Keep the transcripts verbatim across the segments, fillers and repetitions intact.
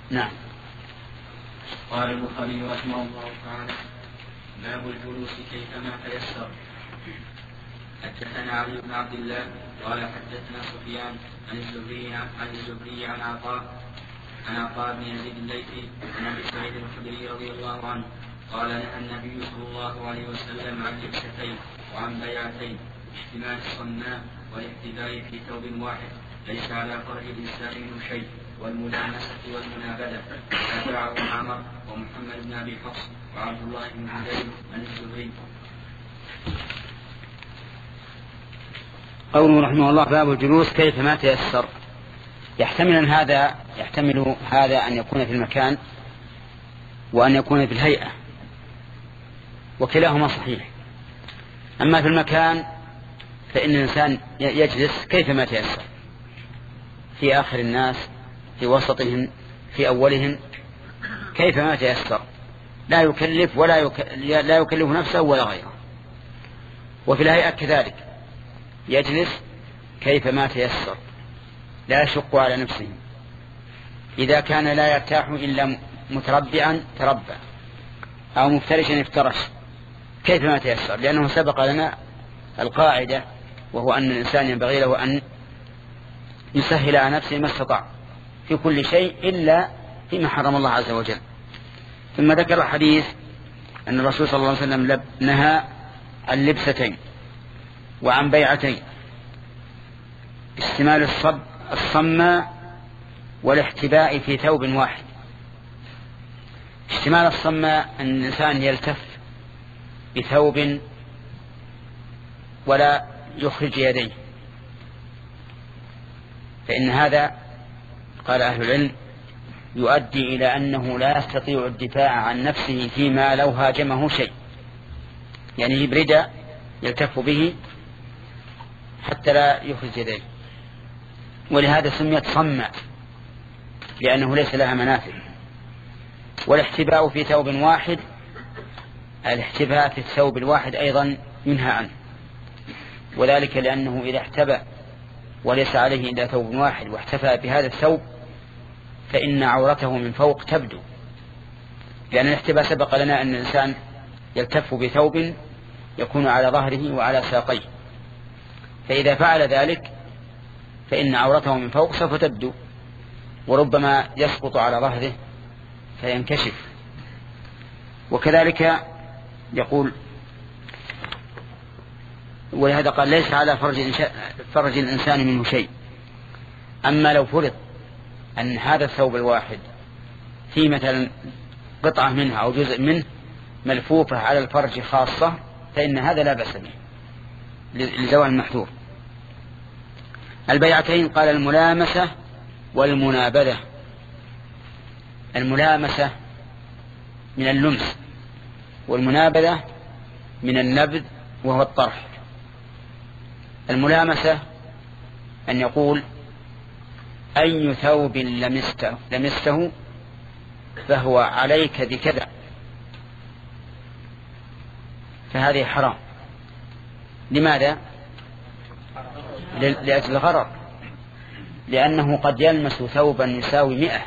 نعم. قال البخاري رحمه الله تعالى: باب الجلوس كيفما تيسر. حدثنا علي بن عبد الله قال حدثنا سفيان عن الزهري عن الزهري عن عطاء عن عطاء بن يزيد الليثي عن ابي سعيد الخدري رضي الله عنه قال: نهى النبي صلى الله عليه وسلم عن لبستين وعن بيعتين: احتمال الصناء والاحتباء في ثوب واحد، ليس على فرج الانسان منه شيء، والملامسة والمنابذة. تابعه معمر ومحمد بن ابي حفص وعبد الله بن هدي عن الزهري. قوله رحمه الله: باب الجلوس كيفما تيسر. يحتمل أن هذا يحتمل هذا أن يكون في المكان وأن يكون في الهيئة، وكلاهما صحيح. أما في المكان فإن الإنسان يجلس كيفما تيسر، في آخر الناس، في وسطهم، في أولهم، كيفما تيسر، لا يكلف ولا يك... لا يكلف نفسه ولا غيره. وفي الهيئة كذلك يجلس كيفما تيسر، لا يشق على نفسه. إذا كان لا يرتاح إلا متربعا تربع، أو مفترشا افترش، كيفما تيسر، لأنه سبق لنا القاعدة، وهو أن الإنسان ينبغي له أن يسهل على نفسه ما استطاع في كل شيء إلا فيما حرم الله عز وجل. ثم ذكر الحديث أن الرسول صلى الله عليه وسلم نهى عن لبستين وعن بيعتين: اشتمال الصب الصماء والاحتباء في ثوب واحد. اشتمال الصماء أن الإنسان يلتف بثوب ولا يخرج يديه، فإن هذا قال أهل العلم يؤدي إلى أنه لا يستطيع الدفاع عن نفسه فيما لو هاجمه شيء، يعني يجيب رداء يلتف به حتى لا يخرج يديه، ولهذا سميت صماء لأنه ليس لها منافذ. والاحتباء في ثوب واحد، الاحتباء في الثوب الواحد أيضا ينهى عنه، وذلك لأنه إذا احتبى وليس عليه إلا ثوب واحد واحتفى بهذا الثوب فإن عورته من فوق تبدو، لأن الاحتباء سبق لنا أن الإنسان يلتف بثوب يكون على ظهره وعلى ساقيه، فإذا فعل ذلك فإن عورته من فوق سوف تبدو، وربما يسقط على ظهره فينكشف. وكذلك يقول، ولهذا قال: ليس على فرج, فرج الإنسان منه شيء. أما لو فرض أن هذا الثوب الواحد في مثلا قطعة منه أو جزء منه ملفوفة على الفرج خاصة فإن هذا لا بأس به لزوال المحذور. البيعتين قال: الملامسة والمنابذة. الملامسة من اللمس، والمنابذة من النبذ وهو الطرح. الملامسة أن يقول: أي ثوب لمسته, لمسته فهو عليك بكذا، فهذه حرام. لماذا؟ لأجل الغرر، لأنه قد يلمس ثوبا يساوي مئة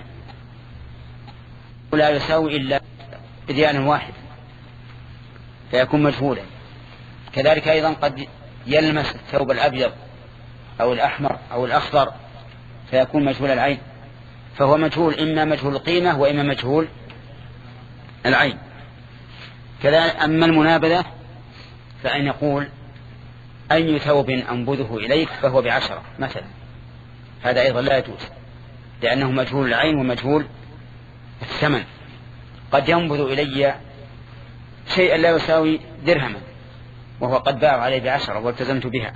ولا يساوي إلا بديان واحد فيكون مجهولا. كذلك أيضا قد يلمس الثوب الأبيض أو الأحمر أو الأخضر فيكون مجهول العين، فهو مجهول، إما مجهول القيمة وإما مجهول العين. كذلك أما المنابذة فأن يقول: أي ثوب أنبذه إليك فهو بعشرة مثلا، هذا أيضا لا يجوز، لأنه مجهول العين ومجهول الثمن. قد ينبذ إلي شيئا لا يساوي درهما وهو قد باع عليه بعشرة والتزمت بها،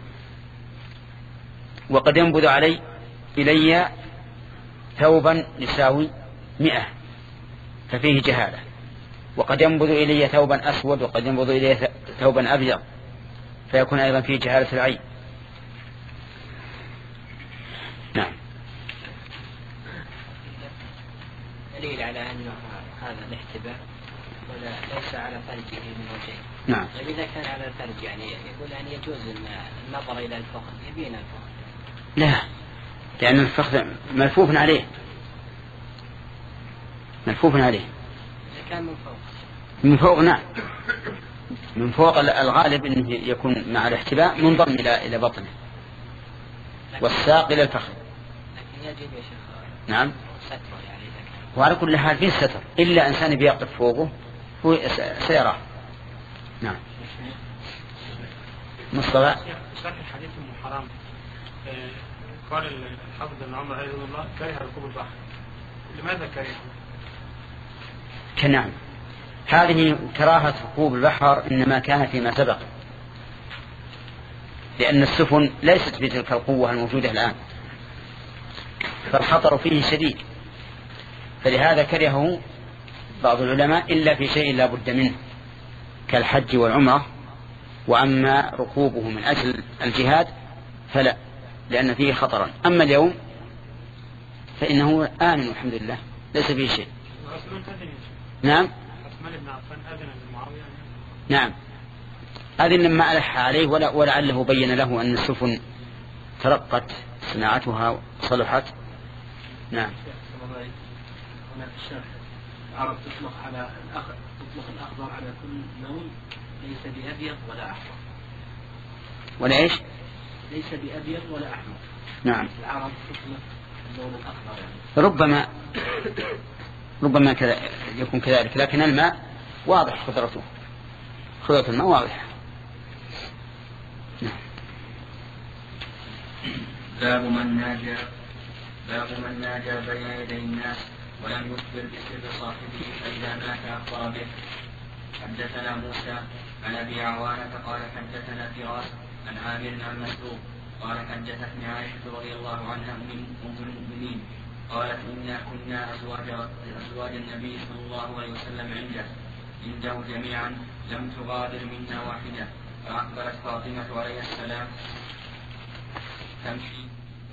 وقد ينبذ علي إلي ثوبا يساوي مئة ففيه جهالة، وقد ينبذ إلي ثوبا أسود وقد ينبذ إلي ثوبا أبيض فيكون أيضا فيه جهالة العين. نعم. دليل على أن هذا الاحتباء ليس على فرجه من وجهه. نعم. طيب إذا كان على الفرج يعني يقول أن يجوز النظر إلى الفخذ، يبين الفخذ. لا، لأن الفخذ ملفوف عليه، ملفوف عليه. إذا كان من فوق. من فوق نعم، من فوق الغالب أنه يكون مع الاحتباء منضم إلى إلى بطنه والساق إلى الفخذ. لكن يجب يا شيخ نعم. ستر يعني إذا كان. وعلى كل حال فيه ستر إلا إنسان بيقف فوقه هو سيراه. نعم. مصطفى. شرح الحديث ام حرام قال الحافظ ابن عمر رحمه الله كره ركوب البحر. لماذا كره؟ كنعم، هذه كراهة ركوب البحر إنما كان فيما سبق، لأن السفن ليست بتلك القوة الموجودة الآن، فالخطر فيه شديد، فلهذا كرهه بعض العلماء إلا في شيء لا بد منه كالحج والعمرة. وأما ركوبه من أجل الجهاد فلا، لأن فيه خطرا. أما اليوم فإنه آمن والحمد لله ليس فيه شيء. نعم. نعم، هذه لما ألح عليه ولعله بين له أن السفن ترقت صناعتها صلحت. نعم. هنا في الشرح العرب تطلق على الأخضر، تطلق الأخضر على كل لون ليس بأبيض ولا أحمر. ولا إيش؟ ليس بأبيض ولا أحمر. نعم. العرب تطلق اللون الأخضر يعني. ربما ربما كذا يكون كذلك، لكن الماء واضح خضرته، خضرة الماء واضحة. نعم. باب من ناجى باب من ناجى بين يدي الناس ولم يخبر بسر صاحبه فإذا مات أخبر به. حدثنا موسى عن أبي عوانة قال حدثنا فراس عن عامر عن مسروق قال حدثتني عائشة رضي الله عنها أم المؤمنين قالت إنا كنا أزواج, أزواج النبي صلى الله عليه وسلم عنده عنده جميعا لم تغادر منا واحدة. فأقبلت فاطمة عليه السلام تمشي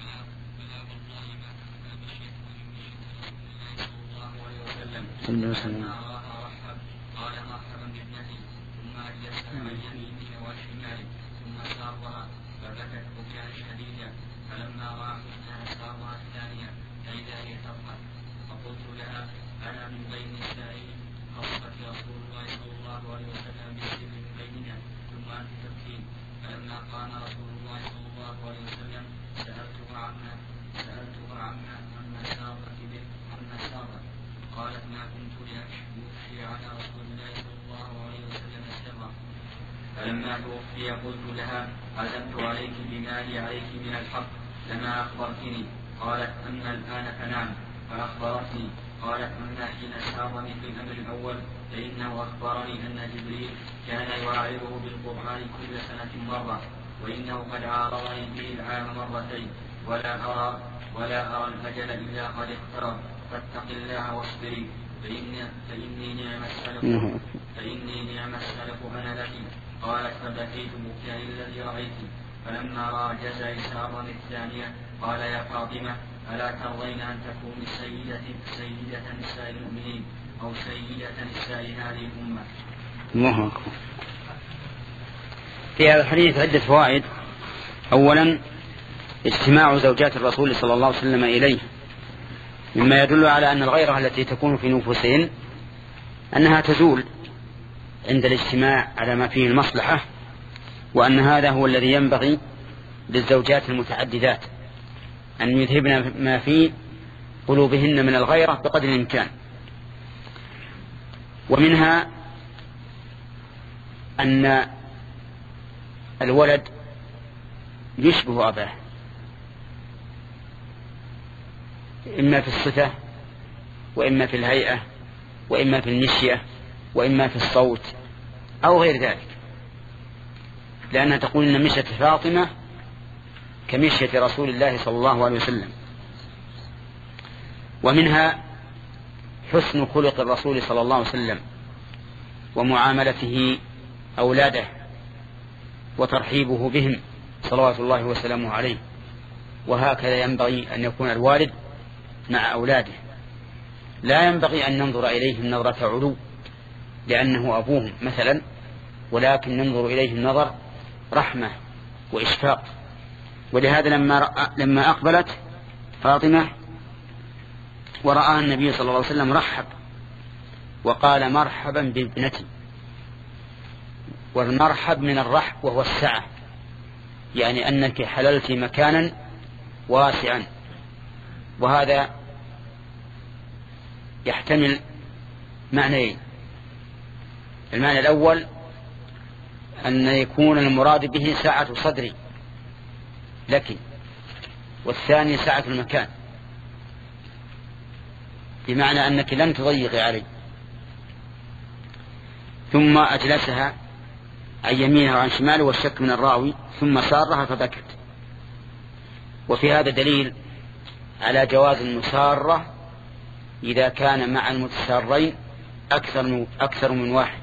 فلما راها رحب قال مرحبا بابنتي ثم أجلسها عن يمينه وشماله ثم سارها فبكت بكاء شديدا. فلما رأى حسنها سارها الثانية فإذا هي تضحك فقلت لها أنا من بين نسائي خصت رسول الله صلى الله عليه وسلم بالسر من بيننا ثم أنت تبكين. فلما قام رسول الله صلى الله عليه وسلم سألته عما سألته عما عما سارت به عما سارت قالت ما كنت لأخشى على رسول الله صلى الله عليه وسلم سرا. فلما توفي قلت لها عزمت عليك بما لي عليك من الحق لما أخبرتني. قالت أما الآن فنعم. فأخبرتني قالت أما حين سارني في الأمر الأول فإنه أخبرني أن جبريل كان يعارضه بالقرآن كل سنة مرة وإنه قد عارضني به العام مرتين ولا أرى ولا أرى الأجل إلا قد اقترب فاتق الله واصبري فإني, فإني نعم السلف فإني نعم السلف أنا لك. قالت فبكيت بكاء الذي رأيت. فلما رأى جزاء سارا الثانية قال يا فاطمة ألا ترضين أن تكوني سيدة, سيدة نساء المؤمنين أو سيدة نساء هذه الأمة. الله أكبر. في هذا الحديث عدة فوائد. أولا اجتماع زوجات الرسول صلى الله عليه وسلم إليه مما يدل على أن الغيرة التي تكون في نفوسهن أنها تزول عند الاجتماع على ما فيه المصلحة، وأن هذا هو الذي ينبغي للزوجات المتعددات أن يذهبن ما في قلوبهن من الغيرة بقدر الإمكان. ومنها أن الولد يشبه أباه إما في الصفة وإما في الهيئة وإما في المشية وإما في الصوت أو غير ذلك، لأنها تقول إن مشية فاطمة كمشية رسول الله صلى الله عليه وسلم. ومنها حسن خلق الرسول صلى الله عليه وسلم ومعاملته أولاده وترحيبه بهم صلوات الله وسلامه عليه. وهكذا ينبغي أن يكون الوالد مع أولاده، لا ينبغي أن ننظر إليهم نظرة علو لأنه أبوهم مثلا، ولكن ننظر إليهم نظر رحمة وإشفاق. ولهذا لما, لما أقبلت فاطمة ورآها النبي صلى الله عليه وسلم رحب وقال مرحبا بابنتي. والمرحب من الرحب وهو السعة، يعني أنك حللت مكانا واسعا. وهذا يحتمل معنيين: المعنى الأول أن يكون المراد به سعة صدري لك، والثاني سعة المكان، بمعنى أنك لن تضيقي علي. ثم أجلسها عن يمينها وعن شماله، والشك من الراوي، ثم سارها فبكت. وفي هذا دليل على جواز المسارة إذا كان مع المتسارين أكثر من, أكثر من واحد،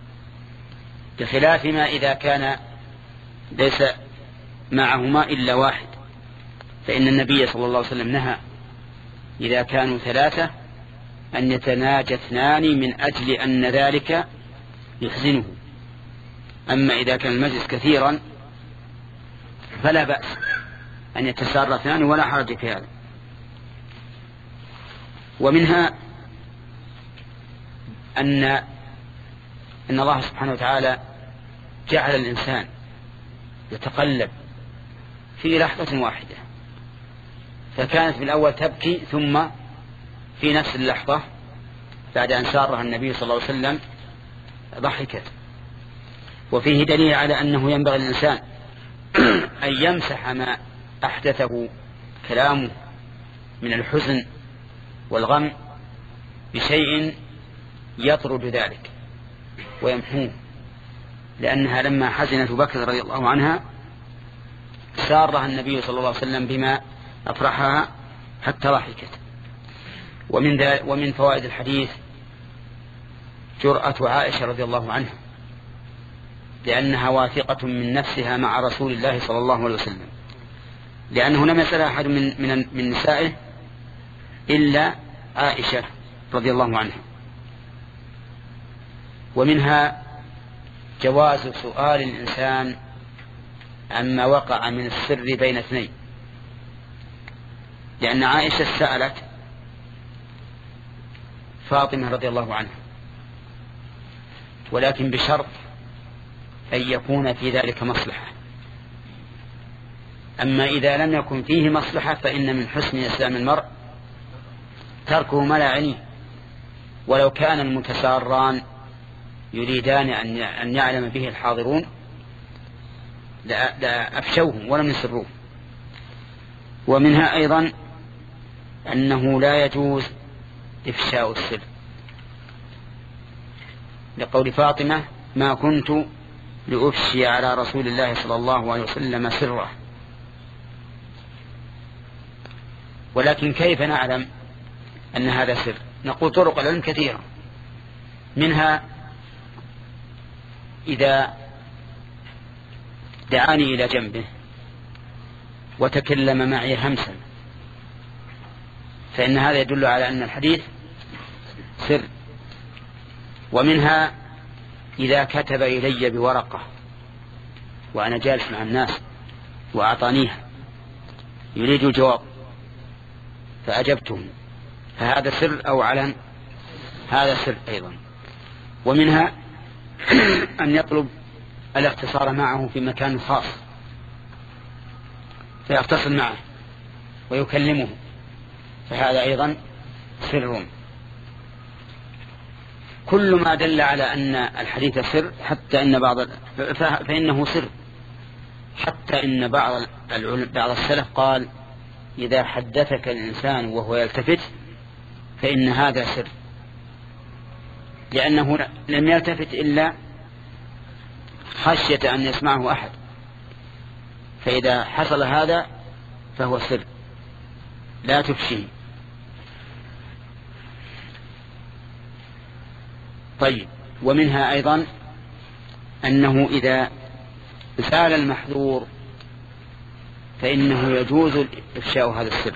بخلاف ما إذا كان ليس معهما إلا واحد، فإن النبي صلى الله عليه وسلم نهى إذا كانوا ثلاثة أن يتناجى اثنان من أجل أن ذلك يحزنه. أما إذا كان المجلس كثيرا فلا بأس أن يتسارى اثنان ولا حرج في هذا. ومنها أن أن الله سبحانه وتعالى جعل الإنسان يتقلب في لحظة واحدة، فكانت في الأول تبكي، ثم في نفس اللحظة بعد أن سارها النبي صلى الله عليه وسلم ضحكت. وفيه دليل على أنه ينبغي للإنسان أن يمسح ما أحدثه كلامه من الحزن والغم بشيء يطرد ذلك ويمحوه، لأنها لما حزنت بكر رضي الله عنها سارها النبي صلى الله عليه وسلم بما أفرحها حتى ضحكت. ومن, ومن فوائد الحديث جرأة عائشة رضي الله عنها، لأنها واثقة من نفسها مع رسول الله صلى الله عليه وسلم، لأنه لم يسأل أحد من, من, من نسائه إلا عائشة رضي الله عنها. ومنها جواز سؤال الإنسان عما وقع من السر بين اثنين، لأن عائشة سألت فاطمة رضي الله عنها، ولكن بشرط أن يكون في ذلك مصلحة. أما إذا لم يكن فيه مصلحة فإن من حسن إسلام المرء تركه ما لا يعنيه. ولو كان المتساران يريدان أن يعلم به الحاضرون لأفشوه ولم يسروه. ومنها أيضا أنه لا يجوز إفشاء السر، لقول فاطمة: ما كنت لأفشي على رسول الله صلى الله عليه وسلم سره. ولكن كيف نعلم أن هذا سر؟ نقول طرق العلم كثيرة، منها إذا دعاني إلى جنبه وتكلم معي همسا فإن هذا يدل على أن الحديث سر. ومنها إذا كتب إلي بورقة وأنا جالس مع الناس وأعطانيها يريد الجواب فأجبته، فهذا سر أو علن؟ هذا سر أيضا. ومنها أن يطلب الاختصار معه في مكان خاص فيتصل معه ويكلمه، فهذا أيضا سر. كل ما دل على أن الحديث سر، حتى إن بعض فإنه سر، حتى إن بعض بعض السلف قال: إذا حدثك الإنسان وهو يلتفت فإن هذا سر، لأنه لم يلتفت إلا خشية أن يسمعه أحد، فإذا حصل هذا فهو سر لا تفشيه. طيب. ومنها أيضا أنه إذا زال المحذور فإنه يجوز إفشاء هذا السر،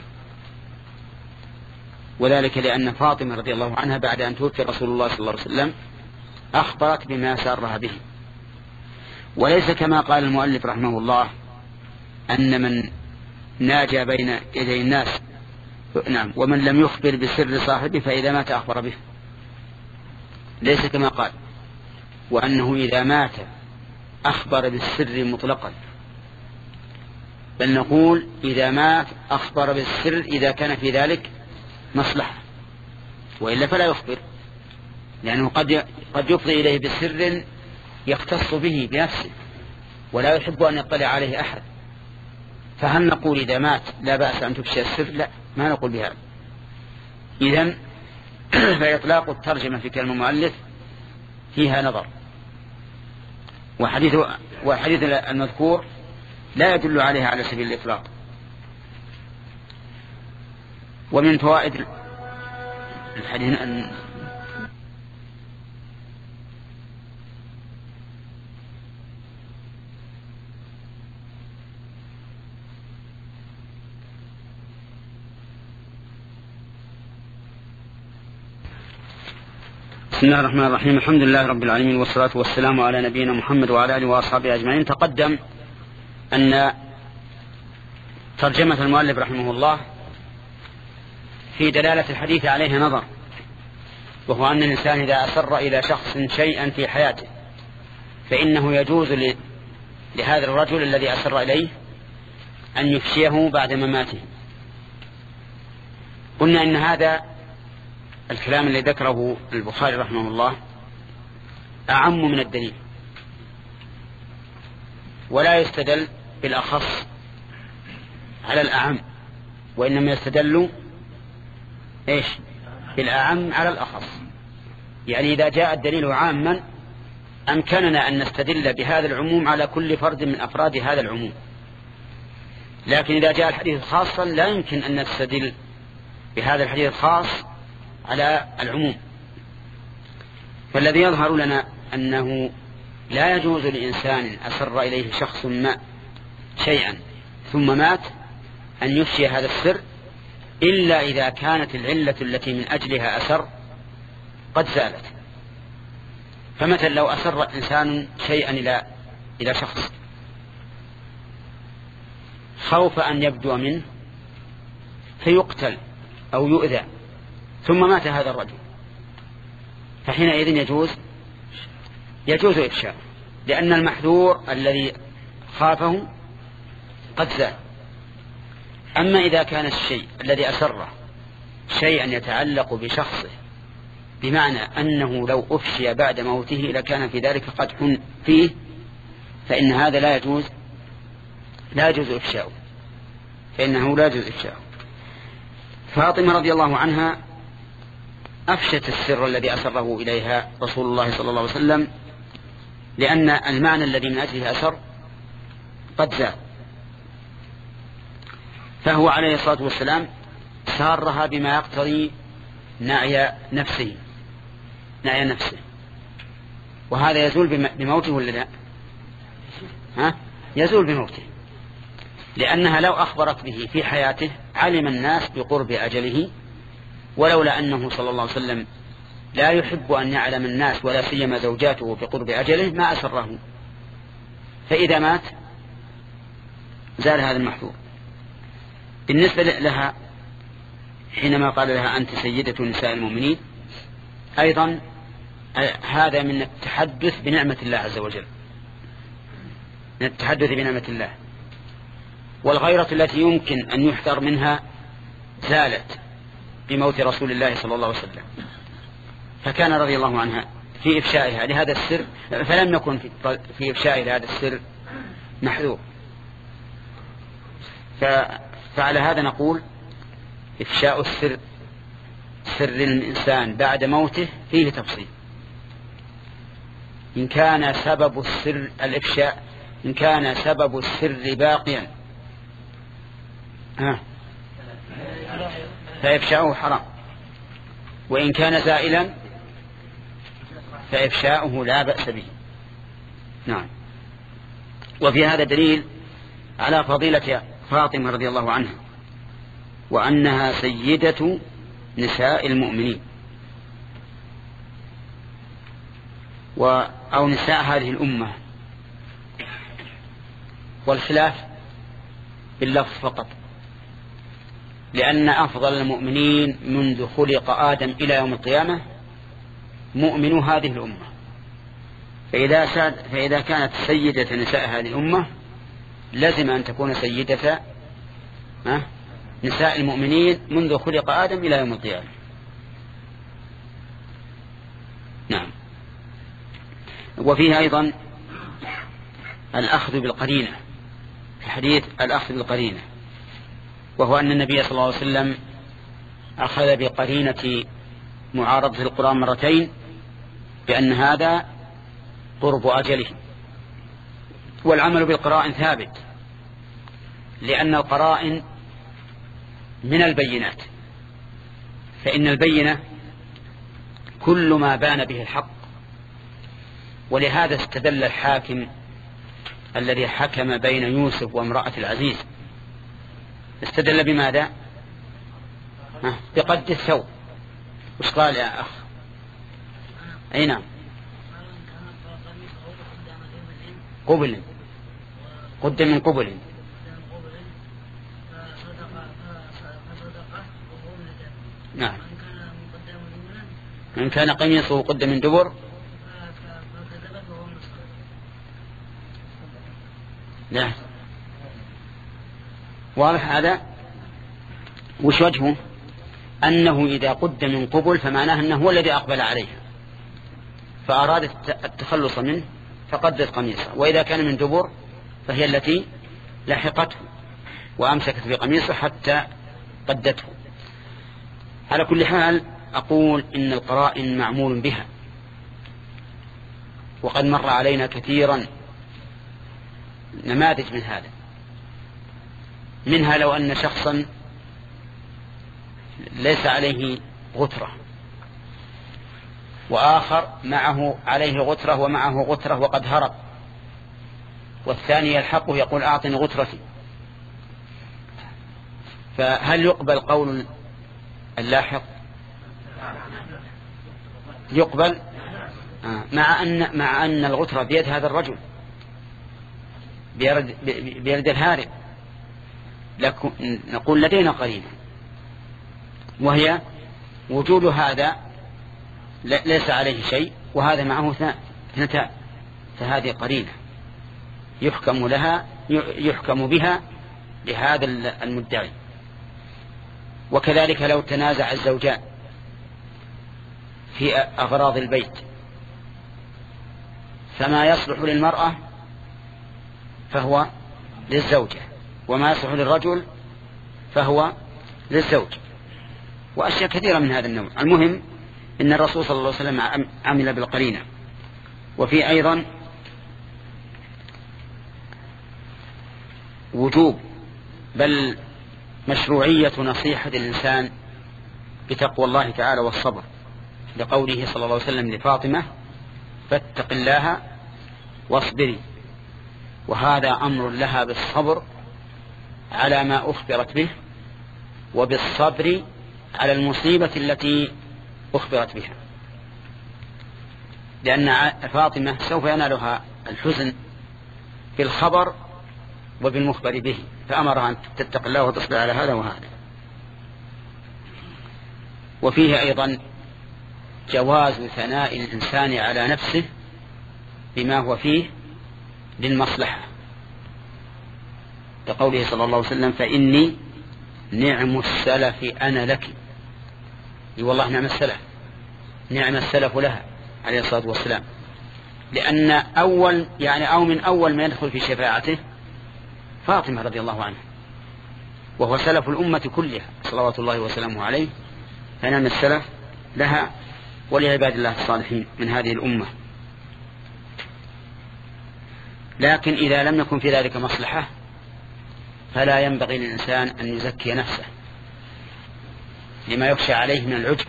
وذلك لأن فاطمة رضي الله عنها بعد أن توفي رسول الله صلى الله عليه وسلم أخبرت بما سارها به، وليس كما قال المؤلف رحمه الله أن من ناجى بين يدي الناس نعم ومن لم يخبر بسر صاحبه فإذا مات أخبر به، ليس كما قال وأنه إذا مات أخبر بالسر مطلقا، بل نقول إذا مات أخبر بالسر إذا كان في ذلك مصلحة، وإلا فلا يخبر، لأنه قد قد يفضي إليه بسر يختص به بنفسه ولا يحب أن يطلع عليه أحد. فهل نقول إذا مات لا بأس أن تفشي السر؟ لا، ما نقول بهذا. إذن فإطلاق الترجمة في كلمة المؤلف فيها نظر، وحديث وحديث المذكور لا يدل عليها على سبيل الإطلاق. ومن فوائد الحديث أن بسم الله الرحمن الرحيم. الحمد لله رب العالمين، والصلاة والسلام على نبينا محمد وعلى آله وأصحابه أجمعين. تقدم أن ترجمة المؤلف رحمه الله في دلالة الحديث عليها نظر، وهو أن الإنسان إذا أسر إلى شخص شيئا في حياته فإنه يجوز لهذا الرجل الذي أسر إليه أن يفشيه بعد مماته. قلنا إن هذا الكلام الذي ذكره البخاري رحمه الله أعم من الدليل، ولا يستدل بالأخص على الأعم، وإنما يستدل إيش بالأعم على الأخص. يعني إذا جاء الدليل عاما أمكننا أن نستدل بهذا العموم على كل فرد من أفراد هذا العموم، لكن إذا جاء الحديث خاصا لا يمكن أن نستدل بهذا الحديث الخاص على العموم. فالذي يظهر لنا أنه لا يجوز لإنسان أسر إليه شخص ما شيئا ثم مات أن يفشي هذا السر إلا إذا كانت العلة التي من أجلها أسر قد زالت. فمثلا لو أسر إنسان شيئا إلى إلى شخص خوف أن يبدو منه فيقتل أو يؤذى ثم مات هذا الرجل، فحينئذ يجوز يجوز إفشاء، لأن المحذور الذي خافه قد زال. أما إذا كان الشيء الذي أسره شيئا يتعلق بشخصه بمعنى أنه لو أفشي بعد موته لكان في ذلك قدح فيه، فإن هذا لا يجوز لا يجوز إفشاؤه، فإنه لا يجوز إفشاؤه. فاطمة رضي الله عنها أفشت السر الذي أسره إليها رسول الله صلى الله عليه وسلم، لأن المعنى الذي من أجله أسر قد زال، فهو عليه الصلاة والسلام سارها بما يقتضي نعي نفسه نعي نفسه وهذا يزول بموته ولا لا؟ ها؟ يزول بموته، لأنها لو أخبرت به في حياته علم الناس بقرب أجله، ولولا أنه صلى الله عليه وسلم لا يحب أن يعلم الناس ولا سيما زوجاته بقرب أجله ما أسره، فإذا مات زال هذا المحذور. بالنسبة لها حينما قال لها أنت سيدة نساء المؤمنين أيضا هذا من التحدث بنعمة الله عز وجل، من التحدث بنعمة الله، والغيرة التي يمكن أن يحذر منها زالت بموت رسول الله صلى الله عليه وسلم، فكان رضي الله عنها في إفشائها لهذا السر، فلم يكن في إفشائها لهذا السر محذور. فعلى هذا نقول إفشاء السر سر الإنسان بعد موته فيه تفصيل، إن كان سبب السر الإفشاء إن كان سبب السر باقيا ها فإفشاؤه حرام، وإن كان زائلا فإفشاؤه لا بأس به. نعم. وفي هذا دليل على فضيلة فاطمة رضي الله عنها، وأنها سيدة نساء المؤمنين أو نساء هذه الأمة، والخلاف باللفظ فقط، لأن أفضل المؤمنين منذ خلق آدم إلى يوم القيامة مؤمن هذه الأمة. فإذا, فإذا كانت سيدة نساء هذه الأمة لازم أن تكون سيدة نساء المؤمنين منذ خلق آدم إلى يوم القيامة. نعم. وفيه أيضا الأخذ بالقرينة، في حديث الأخذ بالقرينة، وهو أن النبي صلى الله عليه وسلم أخذ بقرينة معارضة القرآن مرتين بأن هذا قرب أجله. والعمل بالقرائن ثابت، لأن القرائن من البينات، فإن البينة كل ما بان به الحق. ولهذا استدل الحاكم الذي حكم بين يوسف وامرأة العزيز، استدل بماذا؟ بقد الثوب. وش قال يا أخ؟ أي نعم، قبل، قدم من قبل. نعم. إن كان قميصه قد من دبر لا. واضح هذا؟ وش وجهه؟ أنه إذا قد من قبل فمعناه أنه هو الذي أقبل عليها فأرادت التخلص منه فقدت قميصه، وإذا كان من دبر فهي التي لحقته وأمسكت بقميصه حتى قدته. على كل حال أقول إن القرائن معمول بها، وقد مر علينا كثيرا نماذج من هذا. منها لو أن شخصا ليس عليه غترة وآخر معه عليه غترة ومعه غترة وقد هرب، والثاني يلحقه يقول أعطني غترتي، فهل يقبل قول اللاحق؟ يقبل مع أن مع أن الغترة بيد هذا الرجل، بيد الهارب. نقول لدينا قرينة، وهي وجود هذا ليس عليه شيء وهذا معه اثنتان، فهذه قرينة يحكم لها يحكم بها لهذا المدعي. وكذلك لو تنازع الزوجان في أغراض البيت، فما يصلح للمرأة فهو للزوجة، وما يصلح للرجل فهو للزوج، وأشياء كثيرة من هذا النوع. المهم إن الرسول صلى الله عليه وسلم عمل بالقرينة. وفي أيضا وجوب بل مشروعية نصيحة الإنسان بتقوى الله تعالى والصبر، لقوله صلى الله عليه وسلم لفاطمة فاتق الله واصبري، وهذا أمر لها بالصبر على ما أخبرت به وبالصبر على المصيبة التي أخبرت بها، لأن فاطمة سوف ينالها الحزن بالخبر وبالمخبر به، فأمرها أن تتق الله وتصبر على هذا وهذا. وفيه أيضا جواز ثناء الإنسان على نفسه بما هو فيه للمصلحة، لقوله صلى الله عليه وسلم فإني نعم السلف أنا لك. والله نعم السلف، نعم السلف لها عليه الصلاة والسلام، لأن أول يعني أو من أول ما يدخل في شفاعته فاطمة رضي الله عنها، وهو سلف الأمة كلها صلوات الله وسلامه عليه، فنعم السلف لها ولعباد الله الصالحين من هذه الأمة. لكن إذا لم يكن في ذلك مصلحة فلا ينبغي للإنسان أن يزكي نفسه لما يخشى عليه من العجب.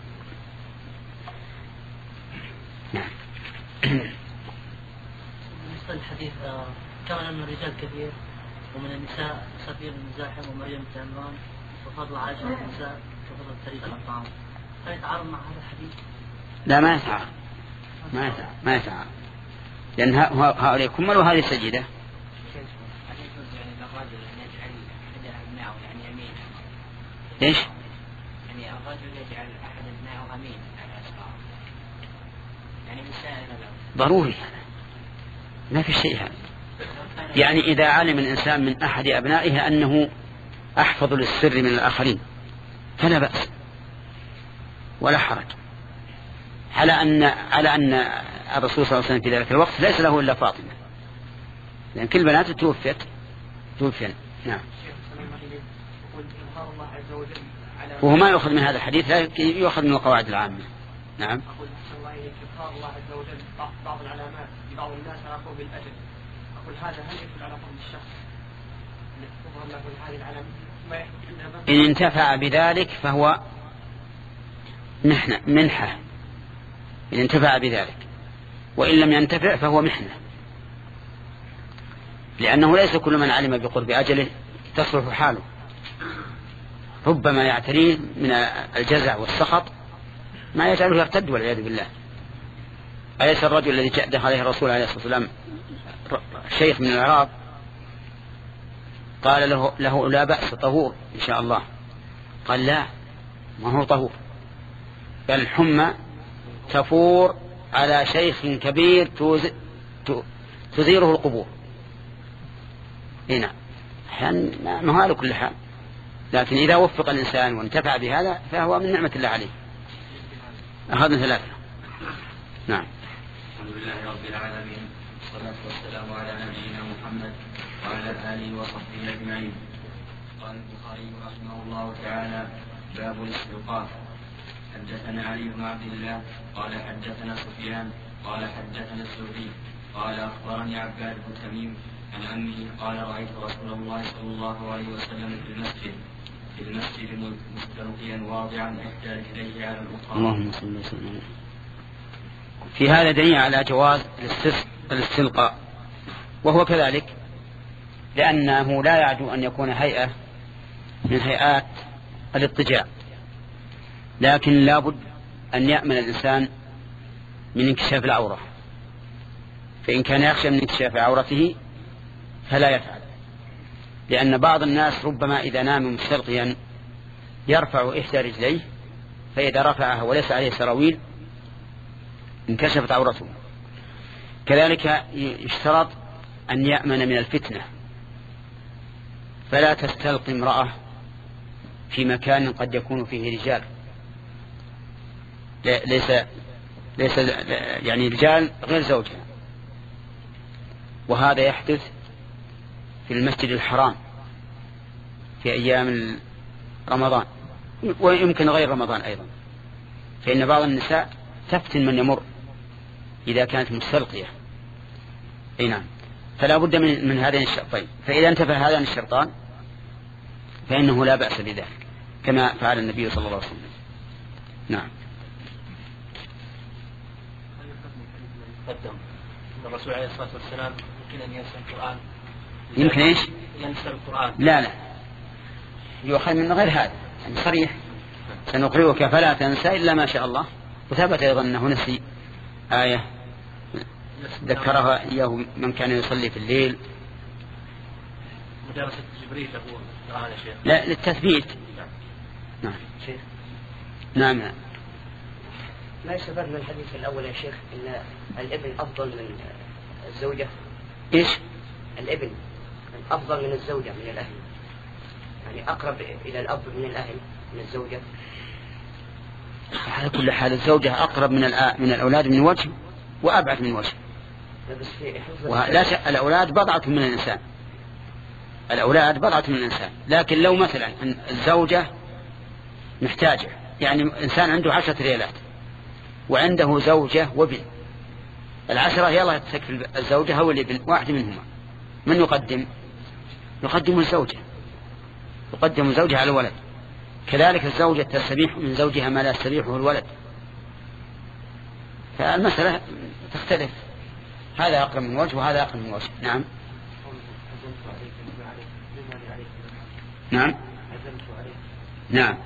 نعم. بالنسبة للحديث كان أن الرجال كثير ومن النساء صفية بن مزاحم ومريم بن عمران وفضل عائشة النساء كفضل طريق الأطعام، هل يتعارض مع هذا الحديث؟ لا ما يتعارض، ما يتعارض ما يتعارض لأن هؤلاء كملوا هذه السجدة. ليش؟ يعني الرجل يجعل أحد أبنائه أمين على أسرار. ضروري، ما في شيء هذا. يعني إذا علم الإنسان من أحد أبنائه أنه أحفظ للسر من الآخرين فلا بأس ولا حرج، على أن على أن الرسول صلى الله عليه وسلم في ذلك الوقت ليس له إلا فاطمة، لأن كل بناته توفيت توفين. نعم. وهو ما يؤخذ من هذا الحديث، لكن يؤخذ من القواعد العامة. نعم. أقول الله عز وجل بعض العلامات لبعض الناس عرفوا بالأجل، أقول هذا هل يدل على فضل الشخص؟ هذه العلامات ما يحدث إن انتفع بذلك فهو محنة منحة، إن انتفع بذلك، وإن لم ينتفع فهو محنة، لأنه ليس كل من علم بقرب أجله تصلح حاله، ربما يعتريه من الجزع والسخط ما يجعله يرتد والعياذ بالله. أليس الرجل الذي دخل عليه الرسول عليه الصلاة والسلام شيخ من العراق قال له, له لا بأس طهور إن شاء الله، قال لا ما هو طهور، بل الحمى تفور على شيخ كبير تزيره القبور. هنا أحيانا ما هو على كل حال، لكن إذا وفق الإنسان وانتفع بهذا فهو من نعمة الله عليه. أخذنا ثلاثة. نعم. الحمد لله رب العالمين، والصلاة والسلام على نبينا محمد وعلى آله وصحبه أجمعين. قال البخاري رحمه الله تعالى: باب الاستلقاء. حدثنا علي بن عبد الله قال حدثنا سفيان قال حدثنا الزهري قال أخبرني عباد بن تميم عن عمه قال: رأيت رسول الله صلى الله عليه وسلم في المسجد في المسجد مستلقيا واضعا إحدى رجليه على الأخرى. اللهم صل وسلم. في هذا دليل على جواز الاستلقاء، وهو كذلك لأنه لا يعدو أن يكون هيئة من هيئات الاضطجاع، لكن لا بد أن يأمن الإنسان من انكشاف العورة، فإن كان يخشى من انكشاف عورته فلا يفعل، لأن بعض الناس ربما إذا نام مستلقيا يرفع إحدى رجليه، فإذا رفعها وليس عليه سراويل انكشفت عورته. كذلك يشترط أن يأمن من الفتنة، فلا تستلقي امرأة في مكان قد يكون فيه رجال، ليس ليس يعني رجال غير زوجها، وهذا يحدث في المسجد الحرام في أيام رمضان، ويمكن غير رمضان أيضا، فإن بعض النساء تفتن من يمر إذا كانت مستلقية. أي نعم. فلا بد من, من هذين الشرطين، فإذا انتفى هذان الشرطان فإنه لا بأس بذلك، كما فعل النبي صلى الله عليه وسلم. نعم. قدم الرسول عليه الصلاة والسلام يمكن أن ينسى القرآن. يمكن إيش؟ ينسى القرآن. لا لا، يؤخذ من غير هذا، يعني صريح: سنقرئك فلا تنسى إلا ما شاء الله. وثبت أيضا أنه نسي آية ذكرها إياه من كان يصلي في الليل. مدرسة جبريل تقول هذا شيء. لا، للتثبيت. نعم. شيخ. نعم. نعم. ما يستفاد من الحديث الأول يا شيخ أن الابن أفضل من الزوجة؟ إيش؟ الابن أفضل من الزوجة من الأهل، يعني أقرب إلى الأب من الأهل من الزوجة. على كل حال الزوجة أقرب من من الأولاد من وجه وأبعد من وجه. لا شك الأولاد بضعة من الإنسان، الأولاد بضعة من الإنسان، لكن لو مثلا الزوجة محتاجة، يعني إنسان عنده عشرة ريالات وعنده زوجة وابن، العشرة يلا تكفي الزوجة أو الابن واحد منهما، من يقدم؟ يقدم الزوجة، يقدم الزوجة على الولد. كذلك الزوجة تستبيح من زوجها ما لا يستبيحه الولد، فالمسألة تختلف، هذا أقرب من وجه وهذا أقرب من وجه. نعم. نعم. نعم.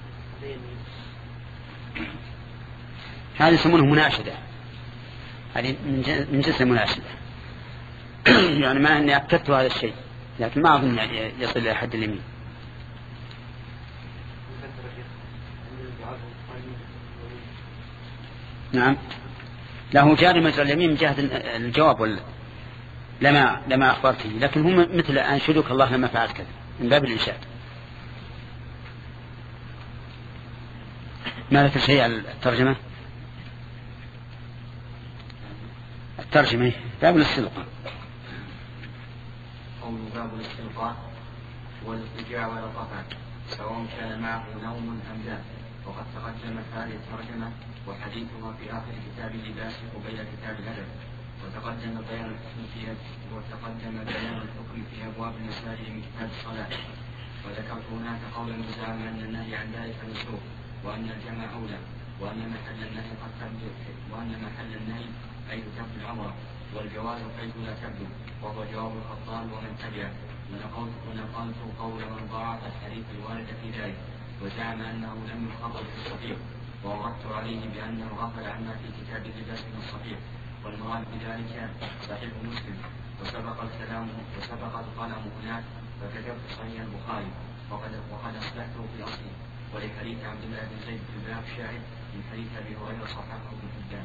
هذه يسمونه مناشدة، هذه من جنس المناشدة. يعني ما أني أكدت هذا الشيء، لكن ما أظن يصل إلى حد اليمين. نعم. له جاري مجرى اليمين من جهة الجواب ولا لما لما أخبرته، لكن هم مثل أنشدك الله لما فعلت كذا من باب الإنشاد. ما لك شيء على الترجمة؟ الترجمة باب الاستلقاء. قول باب الاستلقاء والاضطجاع والرفع سواء كان معه نوم أم لا، وقد تقدمت هذه الترجمة وحديثها في آخر كتاب اللباس وبين كتاب الأدب، وتقدم بيان الحكم في وتقدم بيان الحكم في أبواب المساجد من كتاب الصلاة. وذكرت هناك قولا مزعما أن النهي عن ذلك مسروق، وأن الجمع أولى، وأن محل النهي قد تبدو وأن محل النهي حيث تبدو العورة، والجواز حيث لا تبدو، وهو جواب الخطاب ومن تبعه. ونقلت ونقلت قول من ضاعف الحديث الوارد في ذلك، وزعم أنه لم يخاطب في الصحيح، ووردت عليه بأنه غفل عما في كتاب اللباس من الصحيح، والمراد بذلك صحيح مسلم، وسبق الكلام وسبق القلم هناك، فكتبت صحيح البخاري وقد وقد أصلحته في أصله، ولحديث عبد الله بن زيد في الباب شاهد من حديث أبي هريرة صححه ابن حبان.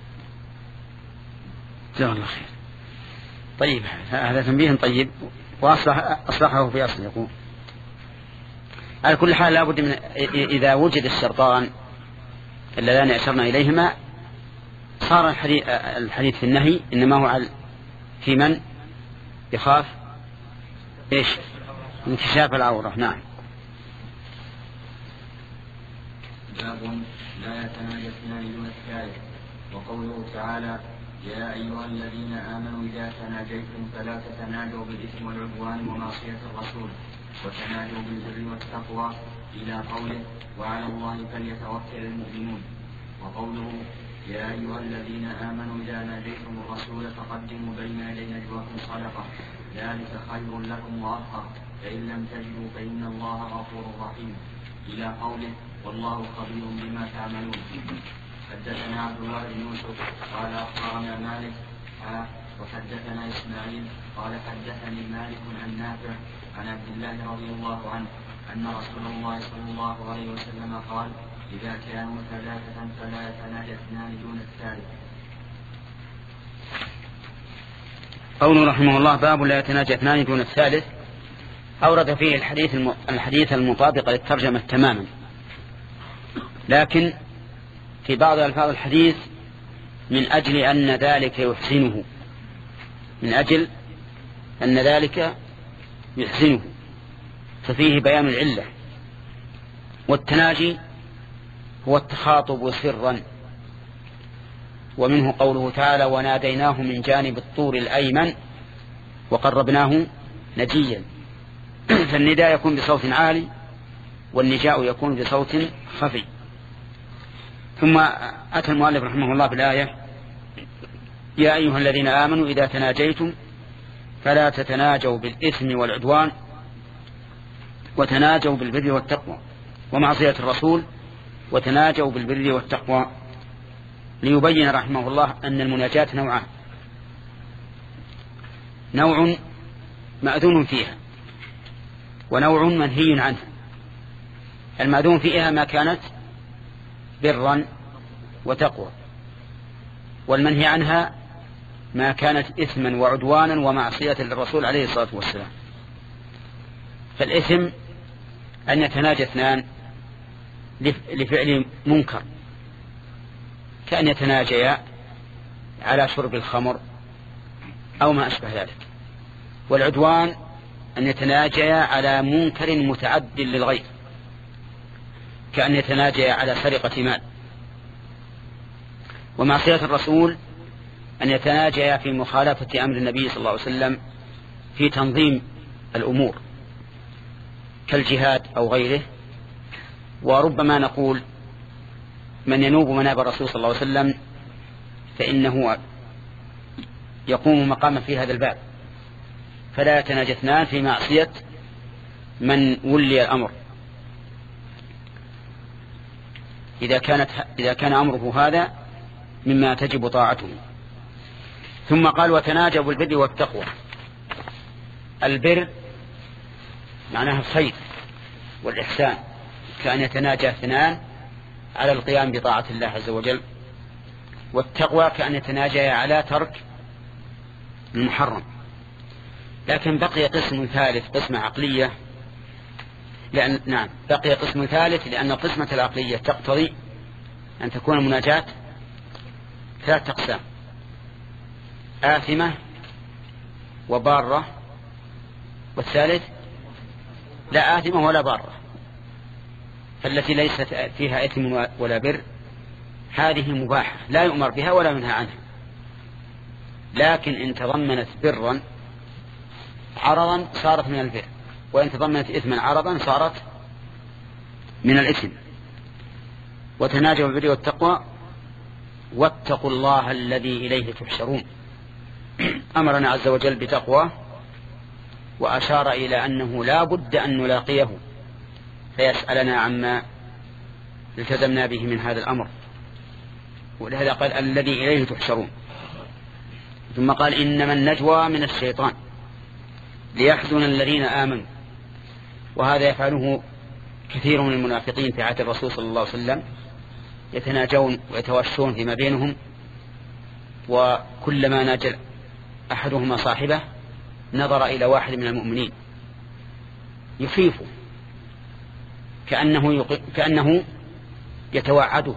جزاه الله خير. طيب هذا تنبيه طيب وأصلح أصلحه في أصله. يقول على كل حال لابد من إذا وجد الشرطان اللذان أشرنا إليهما صار الحديث, الحديث في النهي إنما هو في من يخاف إيش انكشاف العورة. نعم. باب لا يتناجى اثنان دون الثالث. وقوله تعالى يا أيها الذين آمنوا إذا تناجيتم فلا تتناجوا بالإثم والعدوان ومعصية الرسول، وتناجوا بالبر والتقوى إلى قوله وعلى الله فليتوكل المؤمنون. وقوله يا أيها الذين آمنوا إذا ناجيتم الرسول فقدموا بين يدي نجواكم صدقة ذلك خير لكم وأطهر، فإن لم تجدوا فإن الله غفور رحيم إلى قوله والله خبير بما تعملون. حدثنا عبد الله بن يوسف قال أخبرنا مالك وحدثنا إسماعيل قال حدثني مالك عن نافع عن عبد الله رضي الله عنه أن رسول الله صلى الله عليه وسلم قال إذا كانوا ثلاثة فلا يتناجى اثنان دون الثالث. قوله رحمه الله باب لا يتناجى اثنان دون الثالث، أورد فيه الحديث الحديث المطابق للترجمة تماما، لكن في بعض ألفاظ الحديث من أجل أن ذلك يحسنه من أجل أن ذلك يحسنه ففيه بيان العلة. والتناجي هو التخاطب سرا، ومنه قوله تعالى وناديناه من جانب الطور الأيمن وقربناه نجيا. فالنداء يكون بصوت عالي والنجاء يكون بصوت خفي. ثم أتى المؤلف رحمه الله بالآية يا أيها الذين آمنوا إذا تناجيتم فلا تتناجوا بالإثم والعدوان وتناجوا بالبر والتقوى ومعصية الرسول وتناجوا بالبر والتقوى، ليبين رحمه الله أن المناجاة نوعان: نوع مأذون فيها ونوع منهي عنه. المأذون فيها ما كانت برا وتقوى، والمنهي عنها ما كانت إثما وعدوانا ومعصية للرسول عليه الصلاة والسلام. فالإثم أن يتناجى اثنان لفعل منكر كأن يتناجيا على شرب الخمر أو ما أشبه ذلك. والعدوان أن يتناجيا على منكر متعد للغير كأن يتناجيا على سرقة مال. ومعصية الرسول أن يتناجيا في مخالفة أمر النبي صلى الله عليه وسلم في تنظيم الأمور كالجهاد أو غيره. وربما نقول من ينوب مناب الرسول صلى الله عليه وسلم فإنه يقوم مقاما في هذا الباب، فلا يتناجى اثنان في معصية من ولي الأمر إذا كانت إذا كان أمره هذا مما تجب طاعته. ثم قال وتناجوا بالبر والتقوى. البر معناها الخير والإحسان، كأن يتناجى اثنان على القيام بطاعة الله عز وجل والتقوى كأن يتناجيا على ترك المحرم. لكن بقي قسم ثالث، قسمة عقلية، لأن نعم بقي قسم ثالث لأن القسمة العقلية تقتضي أن تكون المناجاة ثلاث أقسام: آثمة وبارة، والثالث لا آثمة ولا بارة. فالتي ليست فيها إثم ولا بر هذه مباحة لا يؤمر بها ولا ينهى عنها، لكن إن تضمنت برا عرضا صارت من البر، وإن تضمنت إثما عرضا صارت من الإثم. وتناجوا بالبر والتقوى واتقوا الله الذي إليه تحشرون. أمرنا عز وجل بتقوى، وأشار إلى أنه لا بد أن نلاقيه فيسألنا عما التزمنا به من هذا الأمر، ولهذا قال الذي إليه تحشرون. ثم قال إنما النجوى من الشيطان ليحزن الذين آمنوا، وهذا يفعله كثير من المنافقين في عهد الرسول صلى الله عليه وسلم، يتناجون ويتواشون فيما بينهم، وكلما ناجى أحدهما صاحبه نظر إلى واحد من المؤمنين يخيفه كأنه, يق... كأنه يتوعده،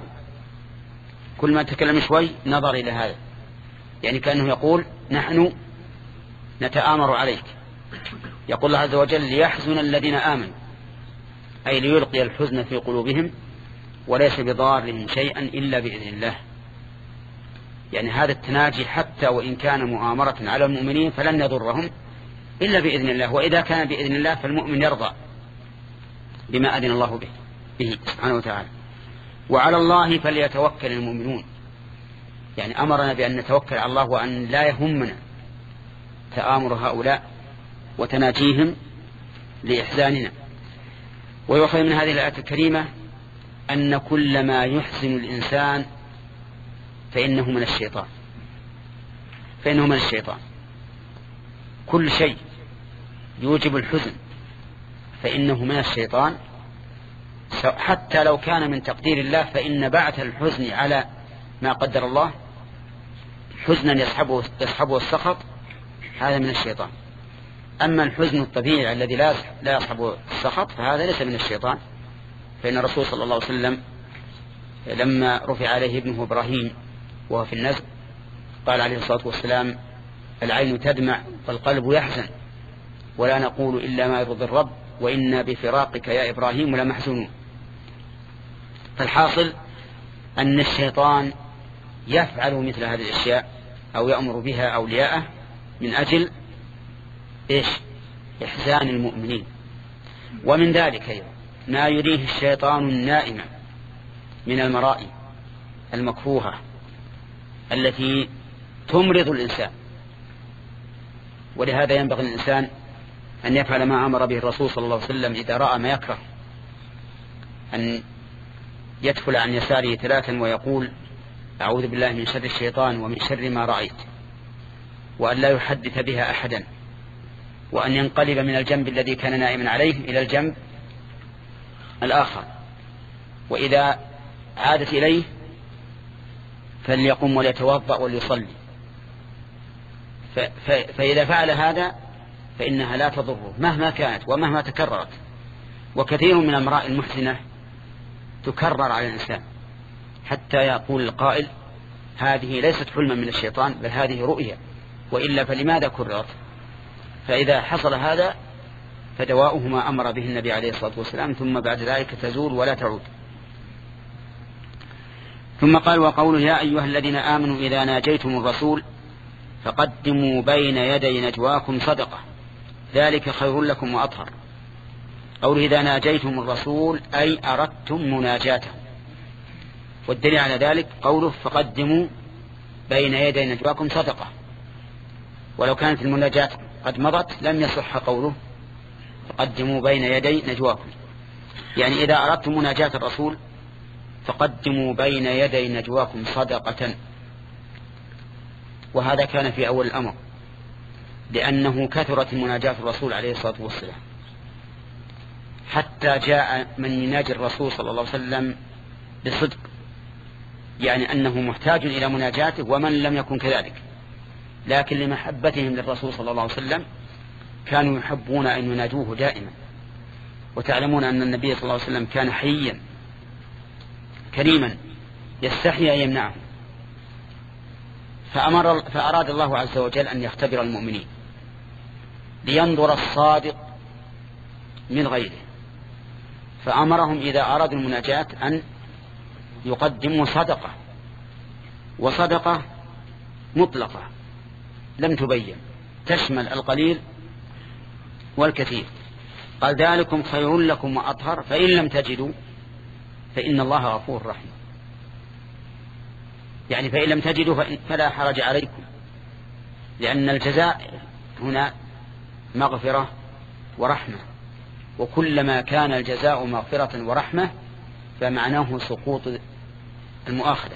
كل ما تكلم شوي نظر إلى هذا، يعني كأنه يقول نحن نتآمر عليك. يقول الله عز وجل ليحزن الذين آمنوا، أي ليلقي الحزن في قلوبهم وليس بضارهم شيئا إلا بإذن الله. يعني هذا التناجي حتى وإن كان مؤامرة على المؤمنين فلن يضرهم إلا بإذن الله، وإذا كان بإذن الله فالمؤمن يرضى بما أذن الله به, به سبحانه وتعالى. وعلى الله فليتوكل المؤمنون، يعني أمرنا بأن نتوكل على الله وأن لا يهمنا تآمر هؤلاء وتناجيهم لإحزاننا. ويؤخذ من هذه الآية الكريمة أن كل ما يحزن الإنسان فإنه من الشيطان، فإنه من الشيطان. كل شيء يوجب الحزن فإنه من الشيطان، حتى لو كان من تقدير الله، فإن بعث الحزن على ما قدر الله حزنا يسحبه, يسحبه السخط، هذا من الشيطان. أما الحزن الطبيعي الذي لا يصحبه السخط فهذا ليس من الشيطان. فإن الرسول صلى الله عليه وسلم لما رفع عليه ابنه إبراهيم وهو في النزع قال عليه الصلاة والسلام العين تدمع والقلب يحزن ولا نقول إلا ما يرضي الرب وإنا بفراقك يا إبراهيم لمحزونون. فالحاصل أن الشيطان يفعل مثل هذه الأشياء أو يأمر بها أولياءه من أجل إيش؟ إحزان المؤمنين. ومن ذلك أيضا ما يريه الشيطان النائم من المرائي المكروهة التي تمرض الإنسان. ولهذا ينبغي الإنسان أن يفعل ما أمر به الرسول صلى الله عليه وسلم إذا رأى ما يكره، أن يدخل عن يساره ثلاثا ويقول أعوذ بالله من شر الشيطان ومن شر ما رأيت، وأن لا يحدث بها أحدا، وأن ينقلب من الجنب الذي كان نائما عليه إلى الجنب الآخر، وإذا عادت إليه فليقم وليتوضأ وليصلي. فإذا فعل هذا فإنها لا تضره مهما كانت ومهما تكررت. وكثير من الأمراء المحزنة تكرر على الإنسان حتى يقول القائل هذه ليست حلما من الشيطان بل هذه رؤيا، وإلا فلماذا كررت؟ فإذا حصل هذا فدواؤه ما أمر به النبي عليه الصلاة والسلام، ثم بعد ذلك تزول ولا تعود. ثم قال وقوله يا أيها الذين آمنوا إذا ناجيتم الرسول فقدموا بين يدي نجواكم صدقة ذلك خير لكم وأطهر. قوله إذا ناجيتم الرسول أي أردتم مناجاته، والدليل على ذلك قوله فقدموا بين يدي نجواكم صدقة، ولو كانت المناجاة قد مضت لم يصح قوله فقدموا بين يدي نجواكم. يعني إذا أردتم مناجاة الرسول فقدموا بين يدي نجواكم صدقة. وهذا كان في أول الأمر لأنه كثرت مناجاة الرسول عليه الصلاة والسلام حتى جاء من يناجي الرسول صلى الله عليه وسلم بصدق يعني أنه محتاج إلى مناجاته ومن لم يكن كذلك، لكن لمحبتهم للرسول صلى الله عليه وسلم كانوا يحبون أن يناجوه دائما. وتعلمون أن النبي صلى الله عليه وسلم كان حييا كريما يستحي أن يمنعه، فأمر فأراد الله عز وجل أن يختبر المؤمنين لينظر الصادق من غيره، فأمرهم إذا أرادوا المناجاة أن يقدموا صدقة، وصدقة مطلقة لم تبين تشمل القليل والكثير. قال ذلكم خير لكم وأطهر فإن لم تجدوا فإن الله غفور رحيم. يعني فإن لم تجدوا فلا حرج عليكم، لأن الجزاء هنا مغفرة ورحمة، وكلما كان الجزاء مغفرة ورحمة فمعناه سقوط المؤاخذة.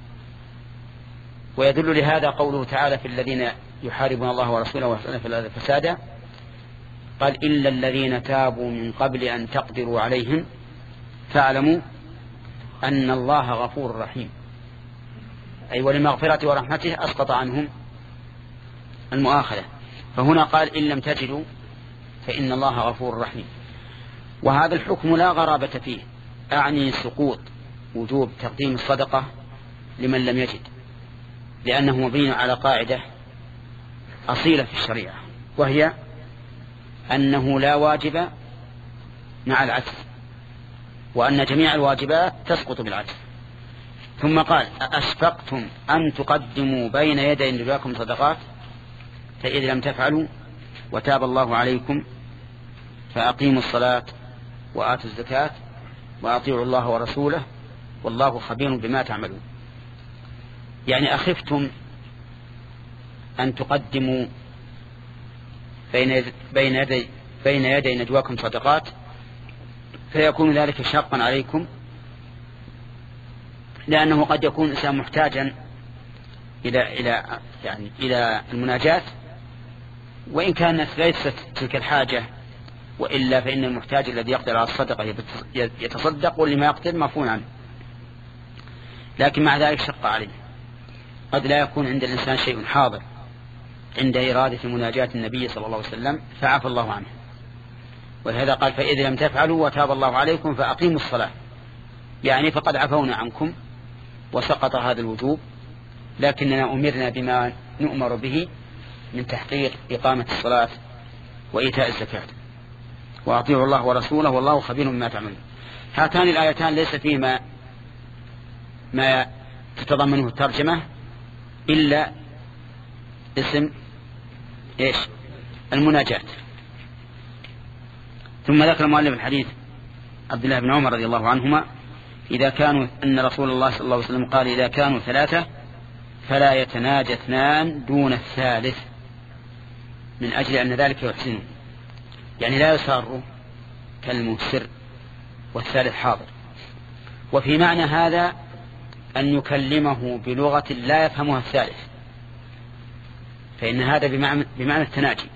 ويدل لهذا قوله تعالى في الذين يحاربون الله ورسوله ويحصون في الأرض فسادا، قال إلا الذين تابوا من قبل أن تقدروا عليهم فاعلموا أن الله غفور رحيم، أي ولمغفرة ورحمته أسقط عنهم المؤاخذة. فهنا قال إن لم تجدوا فإن الله غفور رحيم. وهذا الحكم لا غرابة فيه، أعني سقوط وجوب تقديم الصدقة لمن لم يجد، لأنه مبني على قاعدة أصيلة في الشريعة، وهي أنه لا واجب مع العجز، وأن جميع الواجبات تسقط بالعجز. ثم قال أشفقتم أن تقدموا بين يدي نجواكم صدقات فإذا لم تفعلوا وتاب الله عليكم فأقيموا الصلاة وآتوا الزكاة وأطيعوا الله ورسوله والله خبير بما تعملون. يعني أخفتم أن تقدموا بين بين يدي بين يدي نجواكم صدقات فيكون ذلك شاقا عليكم، لأنه قد يكون الإنسان محتاجا إلى إلى يعني إلى المناجاة، وإن كانت ليست تلك الحاجة، وإلا فإن المحتاج الذي يقدر على الصدقة يتصدق، واللي ما يقدر مفهوم عنه. لكن مع ذلك شق عليه، قد لا يكون عند الإنسان شيء حاضر عند إرادة مناجاة النبي صلى الله عليه وسلم فعفى الله عنه. ولهذا قال فإذا لم تفعلوا وتاب الله عليكم فأقيموا الصلاة، يعني فقد عفونا عنكم وسقط هذا الوجوب، لكننا أمرنا بما نؤمر به من تحقيق إقامة الصلاة وإيتاء الزكاة وأطيعوا الله ورسوله والله خبير بما تعملون. هاتان الآيتان ليس فيما ما تتضمنه الترجمة إلا اسم إيش المناجاة. ثم ذكر المؤلف الحديث عبد الله بن عمر رضي الله عنهما إذا كانوا أن رسول الله صلى الله عليه وسلم قال إذا كانوا ثلاثة فلا يتناجى اثنان دون الثالث، من أجل أن ذلك يحسنه، يعني لا يسار كلمة سر والثالث حاضر. وفي معنى هذا أن يكلمه بلغة لا يفهمها الثالث، فإن هذا بمعنى, بمعنى التناجي،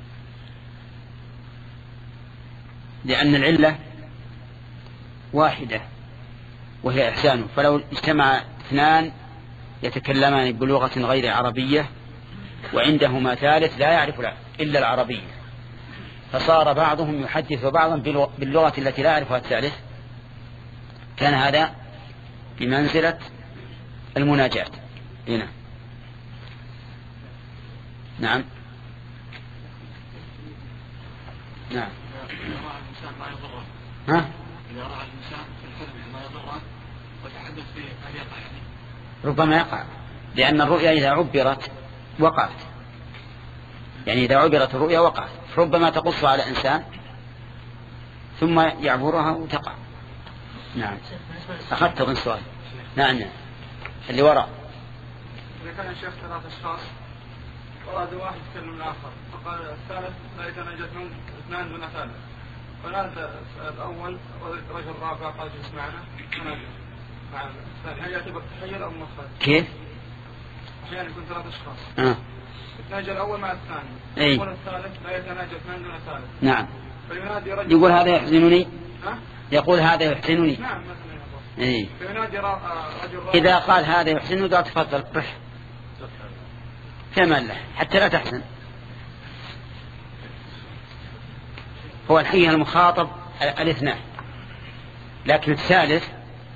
لأن العلة واحدة وهي إحسانه. فلو اجتمع اثنان يتكلمان بلغة غير عربية وعندهما ثالث لا يعرف إلا العربية، فصار بعضهم يحدث بعضا باللغة التي لا يعرفها الثالث، كان هذا بمنزلة المناجاة هنا. نعم نعم ها؟ إذا رأى الإنسان في الحلم ما يضره وتحدث فيه هل يقع؟ ربما يقع، لأن الرؤيا إذا عبرت وقعت، يعني إذا عبرت الرؤيا وقعت، ربما تقص على إنسان ثم يعبرها وتقع. نعم أخذت من سؤال. نعم اللي وراء. إذا كان الشيخ ثلاث أشخاص وأراد واحد يتكلم الآخر فقال الثالث لا يتناجى اثنان دون ثالث، فهذا الأول رجل رابع قال جلس معنا مع الثاني، هل يعتبر تحير أو مخرج؟ كيف؟ أحيانا يكون ثلاث أشخاص آه. يتناجى الأول مع الثاني، أي. يقول الثالث لا يتناجى اثنان دون ثالث. نعم. يقول هذا يحزنني. ها؟ يقول هذا يحزنني. نعم مثلا. إيه؟ إذا قال هذا يحسن قال تفضل رح كمل له حتى لا تحسن. هو الحين المخاطب الاثنان، لكن الثالث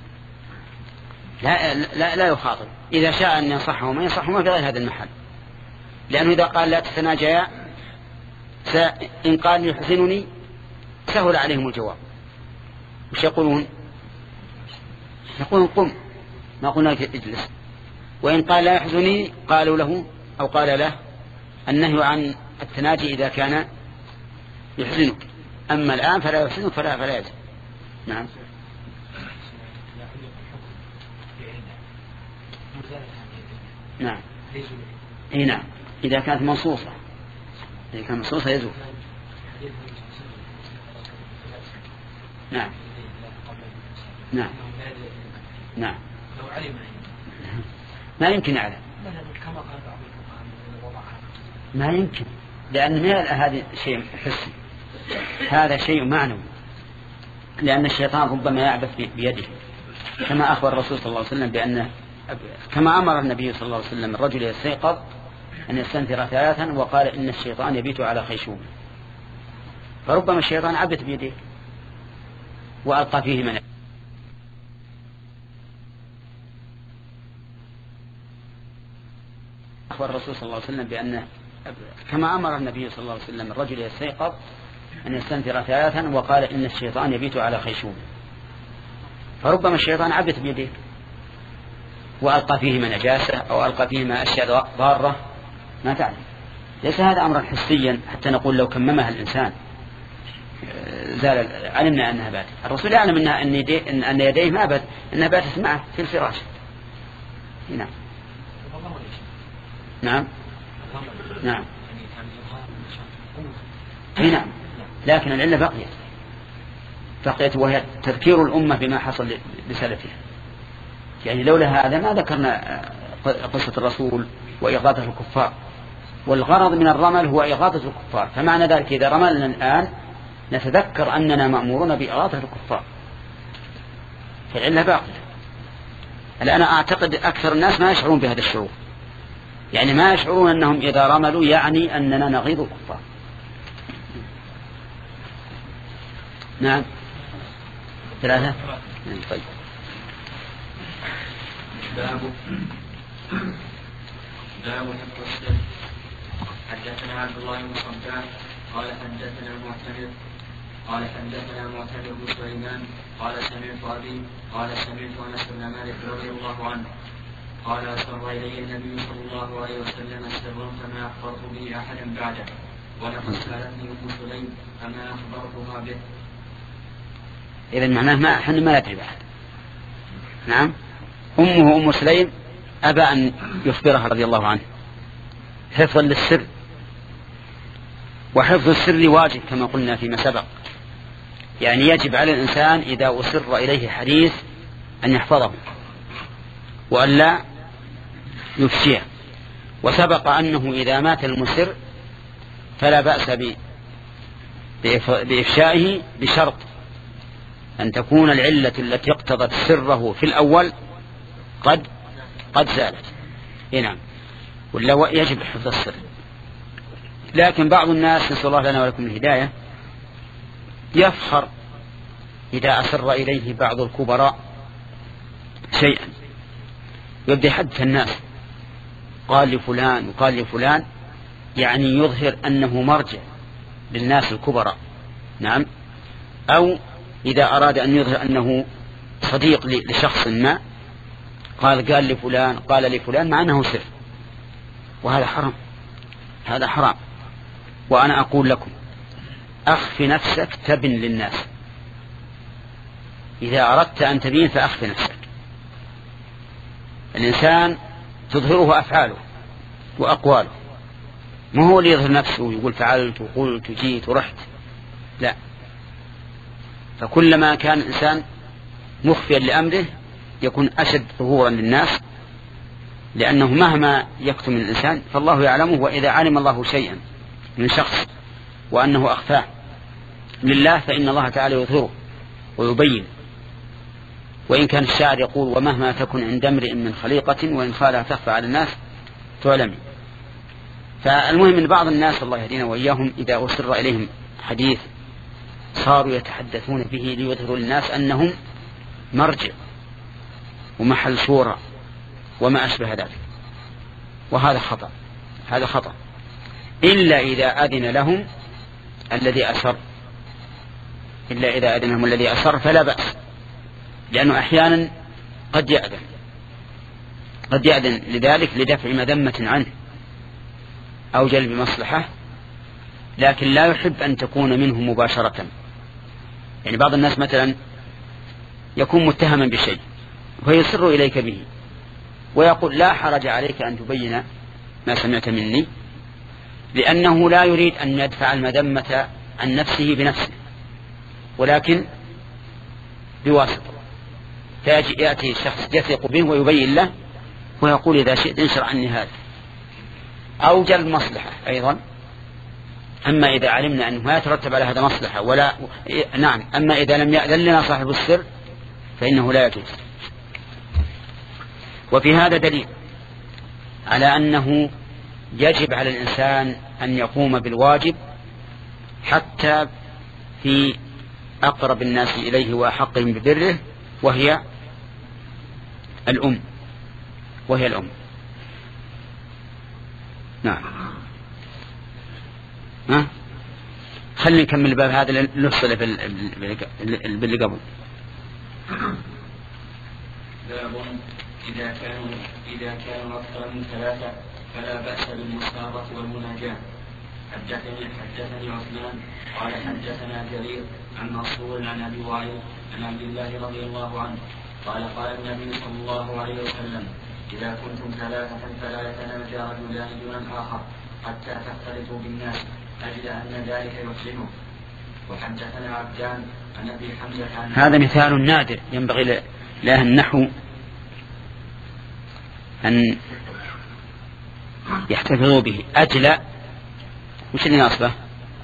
لا لا لا يخاطب. إذا شاء أن ينصحه وما ينصحه في غير هذا المحل، لأنه إذا قال لا تتناجيا إن قال يحسنني سهل عليهم الجواب. وش يقولون؟ يقولون قم، ما قلنا اجلس. وإن قال لا يحزنني قالوا له أو قال له النهي عن التناجي إذا كان يحزنك، أما الآن فلا يحزنك فلا فلا يجب. نعم. نعم. اي نعم، إذا كانت منصوصة، إذا كانت منصوصة يزول. نعم نعم نعم. ما يمكن يعلم، ما يمكن، لأن هذا شيء حسي، هذا شيء معنوي، لأن الشيطان ربما يعبث بيده، كما أخبر الرسول صلى الله عليه وسلم بأنه كما أمر النبي صلى الله عليه وسلم الرجل يستيقظ أن يستنثر ثلاثا وقال إن الشيطان يبيت على خيشوم، فربما الشيطان عبث بيده وألقى فيه من أخبر الرسول صلى الله عليه وسلم بأنه كما أمر النبي صلى الله عليه وسلم الرجل يستيقظ أن يستنثر ثلاثا وقال إن الشيطان يبيت على خيشوم، فربما الشيطان عبث بيده وألقى فيه من نجاسة أو ألقى فيه ما أشياء ضارة ما تعلم. ليس هذا أمرا حسيا حتى نقول لو كممها الإنسان زال علمنا أنها باتت. الرسول يعلم أنها أن يديه, أن يديه ما بات أنها باتت معه في الفراش. نعم نعم نعم نعم. لكن العلة بقيت بقيت وهي تذكير الأمة بما حصل لسلفها. يعني لولا هذا ما ذكرنا قصة الرسول وإغاثة الكفار، والغرض من الرمل هو إغاثة الكفار، فمعنى ذلك إذا رملنا الآن نتذكر أننا مأمورون بإغاثة الكفار، فالعلة باقية. الآن أعتقد أكثر الناس ما يشعرون بهذا الشعور، يعني ما يشعرون أنهم إذا رملوا يعني أننا نغيظ الكفار. نعم ثلاثة. طيب. باب باب التفسير. حدثنا عبد الله بن صبان قال حدثنا المعتمر قال حدثنا معتمر بن سليمان قال سمعت أبي قال سمعت أنس بن مالك رضي الله عنه قال أسر إلي النبي صلى الله عليه وسلم سرا فما أخبرت به أحدا بعده، ولقد سألتني أم سليم فما أخبرتها به. إذن معناه ما احنا ما ندري بعد. نعم. أمه أم سليم أبى أن يخبرها رضي الله عنه حفظا للسر، وحفظ السر واجب كما قلنا فيما سبق، يعني يجب على الإنسان إذا أسر إليه حديث أن يحفظه وأن لا يفشيه. وسبق أنه إذا مات المسر فلا بأس بإفشائه بشرط أن تكون العلة التي اقتضت سره في الأول قد قد زالت. نعم. ولا يجب حفظ السر. لكن بعض الناس نسأل الله لنا ولكم الهداية يفخر إذا أسر إليه بعض الكبراء شيئا يبدأ يحدث الناس قال لفلان وقال لفلان، يعني يظهر أنه مرجع للناس الكبراء. نعم. أو إذا أراد أن يظهر أنه صديق لشخص ما قال قال لفلان قال لفلان مع أنه سر، وهذا حرام، هذا حرام. وأنا أقول لكم أخف نفسك تبن للناس، إذا أردت أن تبين فأخف نفسك. الإنسان تظهره أفعاله وأقواله، ما هو اللي يظهر نفسه ويقول فعلت وقلت وجيت ورحت، لا. فكلما كان الإنسان مخفيا لأمره يكون أشد ظهورا للناس، لأنه مهما يكتم الإنسان فالله يعلمه. وإذا علم الله شيئا من شخص وأنه أخفاه لله فإن الله تعالى يظهره ويبين. وإن كان الشاعر يقول ومهما تكن عند امرئ من خليقة وإن خالها تخفى على الناس تعلمي. فالمهم أن بعض الناس الله يهدينا وإياهم إذا أسر إليهم حديث صاروا يتحدثون به ليظهروا للناس أنهم مرجع ومحل شورى وما أشبه ذلك، وهذا خطأ، هذا خطأ إلا إذا أذن لهم الذي أسر، إلا إذا أذن لهم الذي أسر فلا بأس، لأنه أحيانا قد يأذن قد يأذن لذلك لدفع مذمة عنه أو جلب مصلحة، لكن لا يحب أن تكون منه مباشرة. يعني بعض الناس مثلا يكون متهما بشيء فيصر إليك به ويقول لا حرج عليك أن تبين ما سمعت مني، لأنه لا يريد أن يدفع المذمة عن نفسه بنفسه ولكن بواسطة، فيأتي شخص يثق به ويبين له ويقول إذا شئت انشر عني هذا، أو جلب مصلحة أيضا. أما إذا علمنا أنه ما يترتب على هذا مصلحة ولا نعم أما إذا لم يأذن لنا صاحب السر فإنه لا يجوز. وفي هذا دليل على أنه يجب على الإنسان أن يقوم بالواجب حتى في أقرب الناس إليه وأحقهم ببره، وهي الأم وهي الأم نعم. ها خلينا نكمل الباب هذا نفصل باللي قبل. باب إذا كانوا إذا كانوا أكثر من ثلاثة فلا بأس بالمصابة والمناجاة. حدثني حدثني عثمان قال حدثنا جرير عن منصور عن أبي وائل عن عبد الله رضي الله عنه قال قال النبي صلى الله عليه وسلم إذا كنتم ثلاثة فلا يتناجى رجلان دون الآخر حتى تختلطوا بالناس أجل أن ذلك يحزنه. وحدثنا عبدان عن أبي حمزة عن هذا مثال نادر ينبغي له النحو أن يحتفظوا به. أجل وش اللي ناصبه؟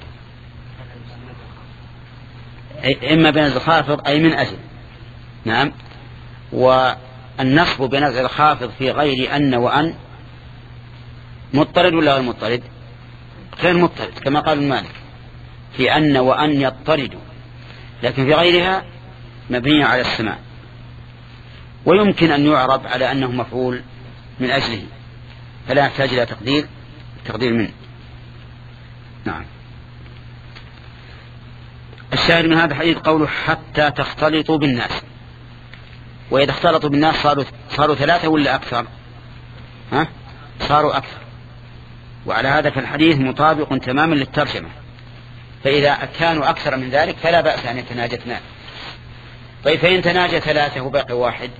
إما بنزل الخافض أي من أجل نعم. والنصب بنزل الخافض في غير أن وأن مضطرد ولا غير مضطرد؟ غير مضطرد كما قال مالك في أن وأن يضطردوا، لكن في غيرها مبني على السماع، ويمكن أن يعرب على أنه مفعول من أجله فلا يحتاج إلى تقدير تقدير منه نعم. الشاهد من هذا الحديث قوله حتى تختلطوا بالناس، وإذا اختلطوا بالناس صاروا صاروا ثلاثة ولا أكثر؟ ها صاروا أكثر، وعلى هذا فالحديث مطابق تماما للترجمة، فإذا كانوا أكثر من ذلك فلا بأس أن يتناجى اثنان. طيب فإن تناجى ثلاثة وباقي واحد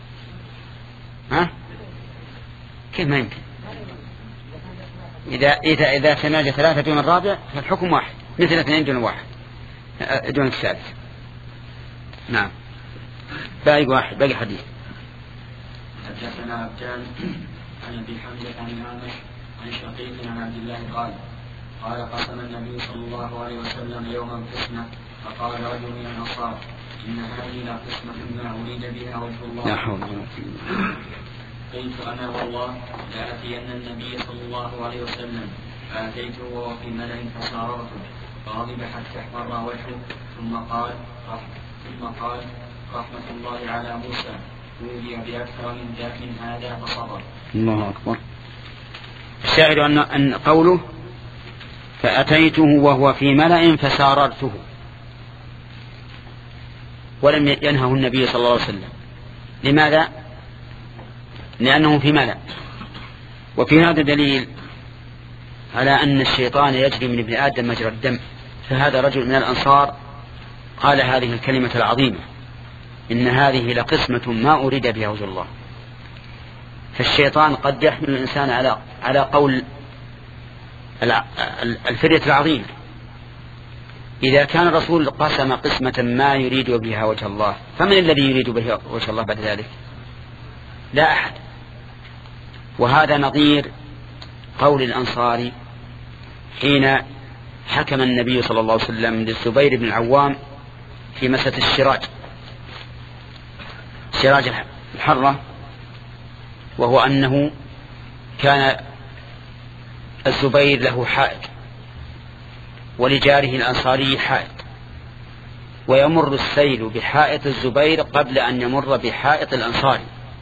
ها كيف ما يمكن؟ إذا إذا إذا تناجى ثلاثة دون الرابع فالحكم واحد مثل اثنين دون واحد دون الثالث نعم. باقي واحد باقي حديث. حدثنا عبدان عن أبي حمزة عن عامر عن شقيق عن عبد الله قال قال قسم النبي صلى الله عليه وسلم يوما قسمة فقال رجل من الأنصار إن هذه لقسمة ما أريد بها وجه الله. لا حول ولا قوة إلا بالله. قلت أنا والله لآتين النبي صلى الله عليه وسلم فأتيته وهو في ملأ فصاررته فغضب حتى احمر وجهه ثم قال ثم قال رحمة الله على موسى أوذي بأكثر من ذاك من هذا فصبر. الله أكبر. الشاهد أن أن قوله فأتيته وهو في ملأ فساررته، ولم ينهه النبي صلى الله عليه وسلم. لماذا؟ لأنه في ملأ. وفي هذا دليل على أن الشيطان يجري من ابن آدم مجرى الدم. فهذا رجل من الأنصار قال هذه الكلمة العظيمة إن هذه لقسمة ما أريد بها وجه الله. فالشيطان قد يحمل الإنسان على على قول الفرية العظيمة. إذا كان الرسول قسم قسمة ما يريد بها وجه الله فمن الذي يريد بها وجه الله بعد ذلك؟ لا أحد. وهذا نظير قول الأنصاري حين حكم النبي صلى الله عليه وسلم للزبير بن العوام في مسألة الشراج سراج الحرة، وهو أنه كان الزبير له حائط ولجاره الأنصاري حائط، ويمر السيل بحائط الزبير قبل أن يمر بحائط الأنصاري،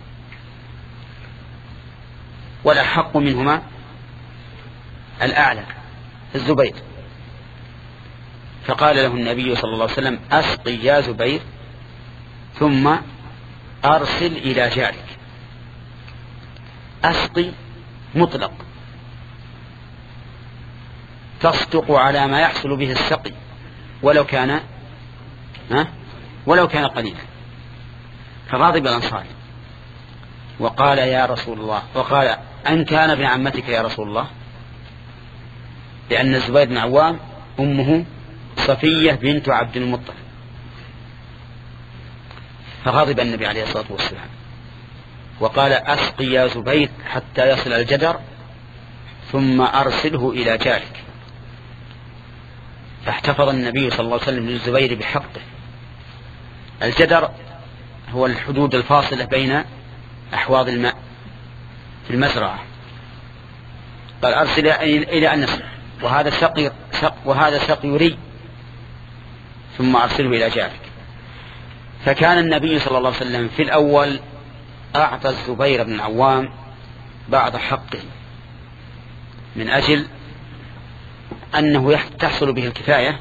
والأحق منهما الأعلى الزبير. فقال له النبي صلى الله عليه وسلم: أسقي يا زبير ثم أرسل إلى جارك. أسقي مطلق، تصدق على ما يحصل به السقي ولو كان ها ولو كان قليلا. فغاضب الأنصاري وقال: يا رسول الله، وقال: أن كان ابن عمتك يا رسول الله، لأن الزبير بن عوام أمه صفية بنت عبد المطلب. فغضب النبي عليه الصلاة والسلام وقال: أسقي يا زبير حتى يصل الجدر ثم أرسله إلى جارك. فاحتفظ النبي صلى الله عليه وسلم للزبير بحقه. الجدر هو الحدود الفاصلة بين أحواض الماء في المزرعة. قال: أرسل إلى أن نصل، وهذا سقي سق وهذا سقي يري، ثم أرسله إلى جارك. فكان النبي صلى الله عليه وسلم في الأول أعطى الزبير بن العوام بعض حقه من أجل أنه تحصل به الكفاية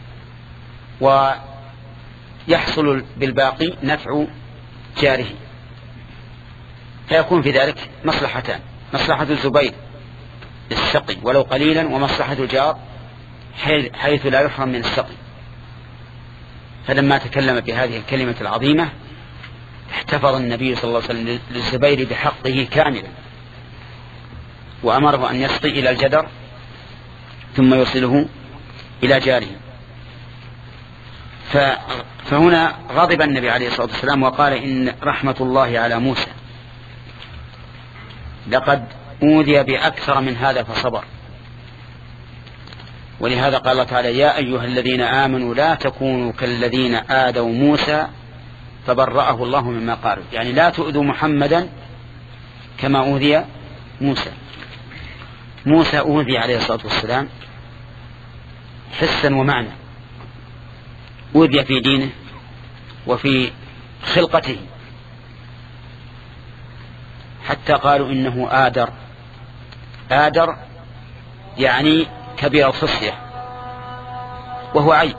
ويحصل بالباقي نفع جاره، فيكون في ذلك مصلحتان: مصلحة الزبير السقي ولو قليلا، ومصلحة الجار حيث لا يحرم من السقي. فلما تكلم بهذه الكلمة العظيمة احتفظ النبي صلى الله عليه وسلم للزبير بحقه كاملا، وأمره أن يسقي إلى الجدر ثم يوصله إلى جاره. فهنا غضب النبي عليه الصلاة والسلام وقال: إن رحمة الله على موسى، لقد أوذي بأكثر من هذا فصبر. ولهذا قال الله تعالى: يا أيها الذين آمنوا لا تكونوا كالذين آذوا موسى فبرأه الله مما قالوا. يعني لا تؤذوا محمدا كما أوذي موسى. موسى أوذي عليه الصلاة والسلام حسا ومعنى، أوذي في دينه وفي خلقته، حتى قالوا إنه آدر. آدر يعني كبير الخصية، وهو عيب.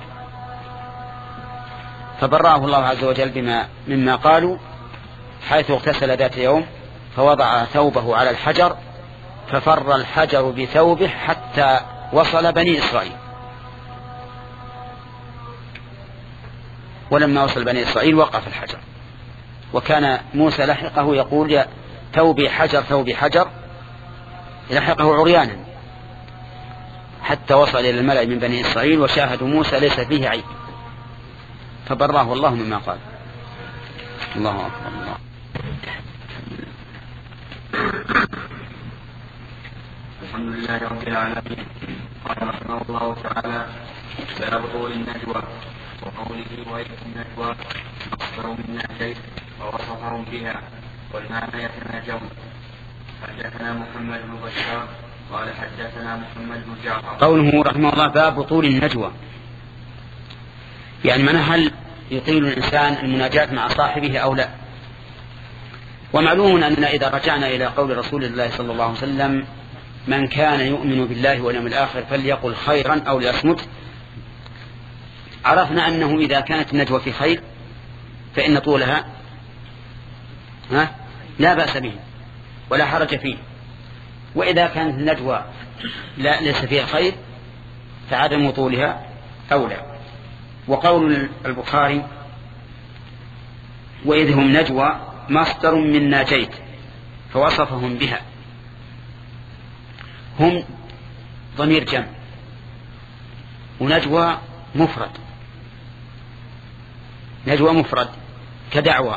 فبرأه الله عز وجل بما مما قالوا، حيث اغتسل ذات يوم فوضع ثوبه على الحجر ففر الحجر بثوبه حتى وصل بني إسرائيل. ولما وصل بني إسرائيل وقف الحجر، وكان موسى لحقه يقول: يا ثوبي حجر ثوبي حجر، لحقه عريانا حتى وصل إلى الملأ من بني إسرائيل وشاهدوا موسى ليس فيه عيب، فبراه الله مما قال. الله أكبر. الله. الحمد لله رب العالمين. قال رحمه الله تعالى: باب طول النجوى، وقوله وإذ النجوى مصدر من نجيت ووصفهم بها، والمعنى يتناجون. حدثنا محمد بن بشار قال حدثنا محمد بن جعفر. قوله رحمه الله باب طول النجوى، يعني من هل يطيل الإنسان المناجاة مع صاحبه أو لا. ومعلوم أننا إذا رجعنا إلى قول رسول الله صلى الله عليه وسلم: من كان يؤمن بالله واليوم الآخر فليقل خيرا أو ليصمت، عرفنا أنه إذا كانت النجوى في خير فإن طولها ها لا بأس به ولا حرج فيه، وإذا كانت النجوى لا ليس فيها خير فعدم طولها أولى. وقول البخاري وإذ هم نجوى مصدر من ناجيت فوصفهم بها، هم ضمير جمع ونجوى مفرد، نجوى مفرد كدعوى،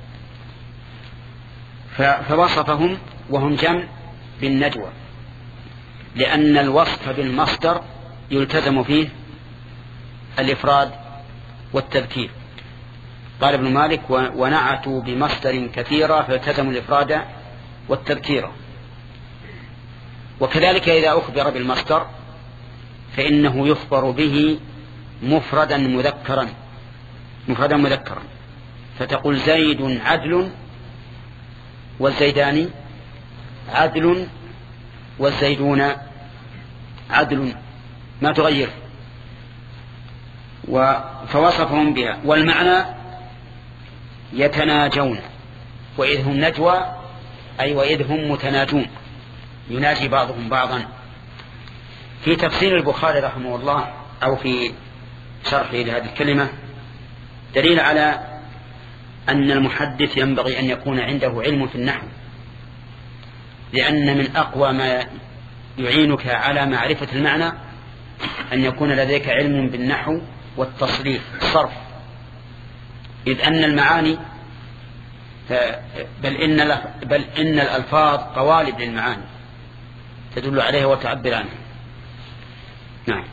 فوصفهم وهم جمع بالنجوى، لأن الوصف بالمصدر يلتزم فيه الإفراد والتذكير. قال ابن مالك ونعتوا بمصدر كثيرا فالتزموا الإفراد والتذكير. وكذلك إذا أخبر بالمصدر فإنه يخبر به مفردا مذكرا مفردا مذكرا فتقول زيد عدل والزيدان عدل والزيدون عدل، ما تغير. فوصفهم بها. والمعنى يتناجون، وإذ هم نجوى أي وإذ هم متناجون، يناجي بعضهم بعضا. في تفسير البخاري رحمه الله أو في شرحه لهذه الكلمة دليل على أن المحدث ينبغي أن يكون عنده علم في النحو، لأن من أقوى ما يعينك على معرفة المعنى أن يكون لديك علم بالنحو والتصريف الصرف، إذ أن المعاني بل إن, بل إن الألفاظ قوالب للمعاني تدل عليها وتعبر عنها. نعم.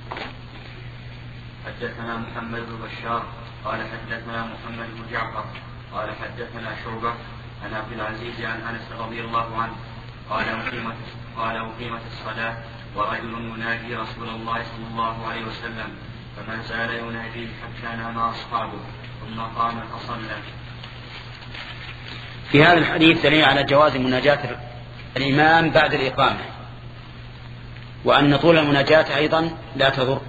حدثنا محمد بن بشار قال حدثنا محمد بن جعفر قال حدثنا شعبة عن عبد العزيز عن أنس رضي الله عنه قال أقيمت قال أقيمت الصلاة ورجل يناجي رسول الله صلى الله عليه وسلم فما زال يناجيه حتى نام أصحابه ثم قام فصلى. في هذا الحديث دليل على جواز مناجاة الإمام بعد الإقامة، وأن طول المناجاة أيضا لا تضر،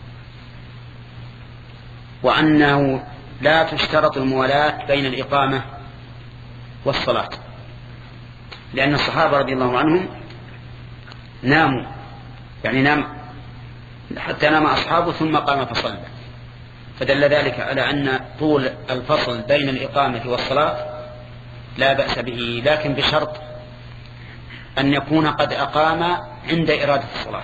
وأنه لا تشترط الموالاة بين الإقامة والصلاة، لأن الصحابة رضي الله عنهم ناموا، يعني نام حتى نام أصحابه ثم قام فصلى، فدل ذلك على أن طول الفصل بين الإقامة والصلاة لا بأس به، لكن بشرط أن يكون قد أقام عند إرادة الصلاة،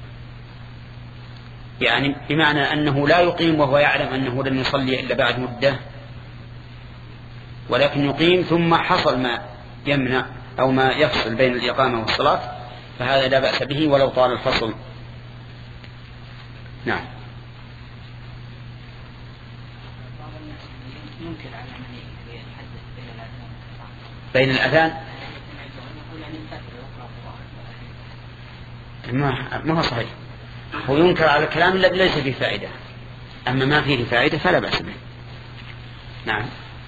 يعني بمعنى أنه لا يقيم وهو يعلم أنه لن يصلي إلا بعد مدة، ولكن يقيم ثم حصل ما يمنع أو ما يفصل بين الإقامة والصلاة، فهذا لا بأس به ولو طال الفصل. نعم. بين الأذان ما ما هو صحيح، هو ينكر على الكلام الذي ليس فيه فائدة، أما ما فيه فائدة فلا بأس به. نعم.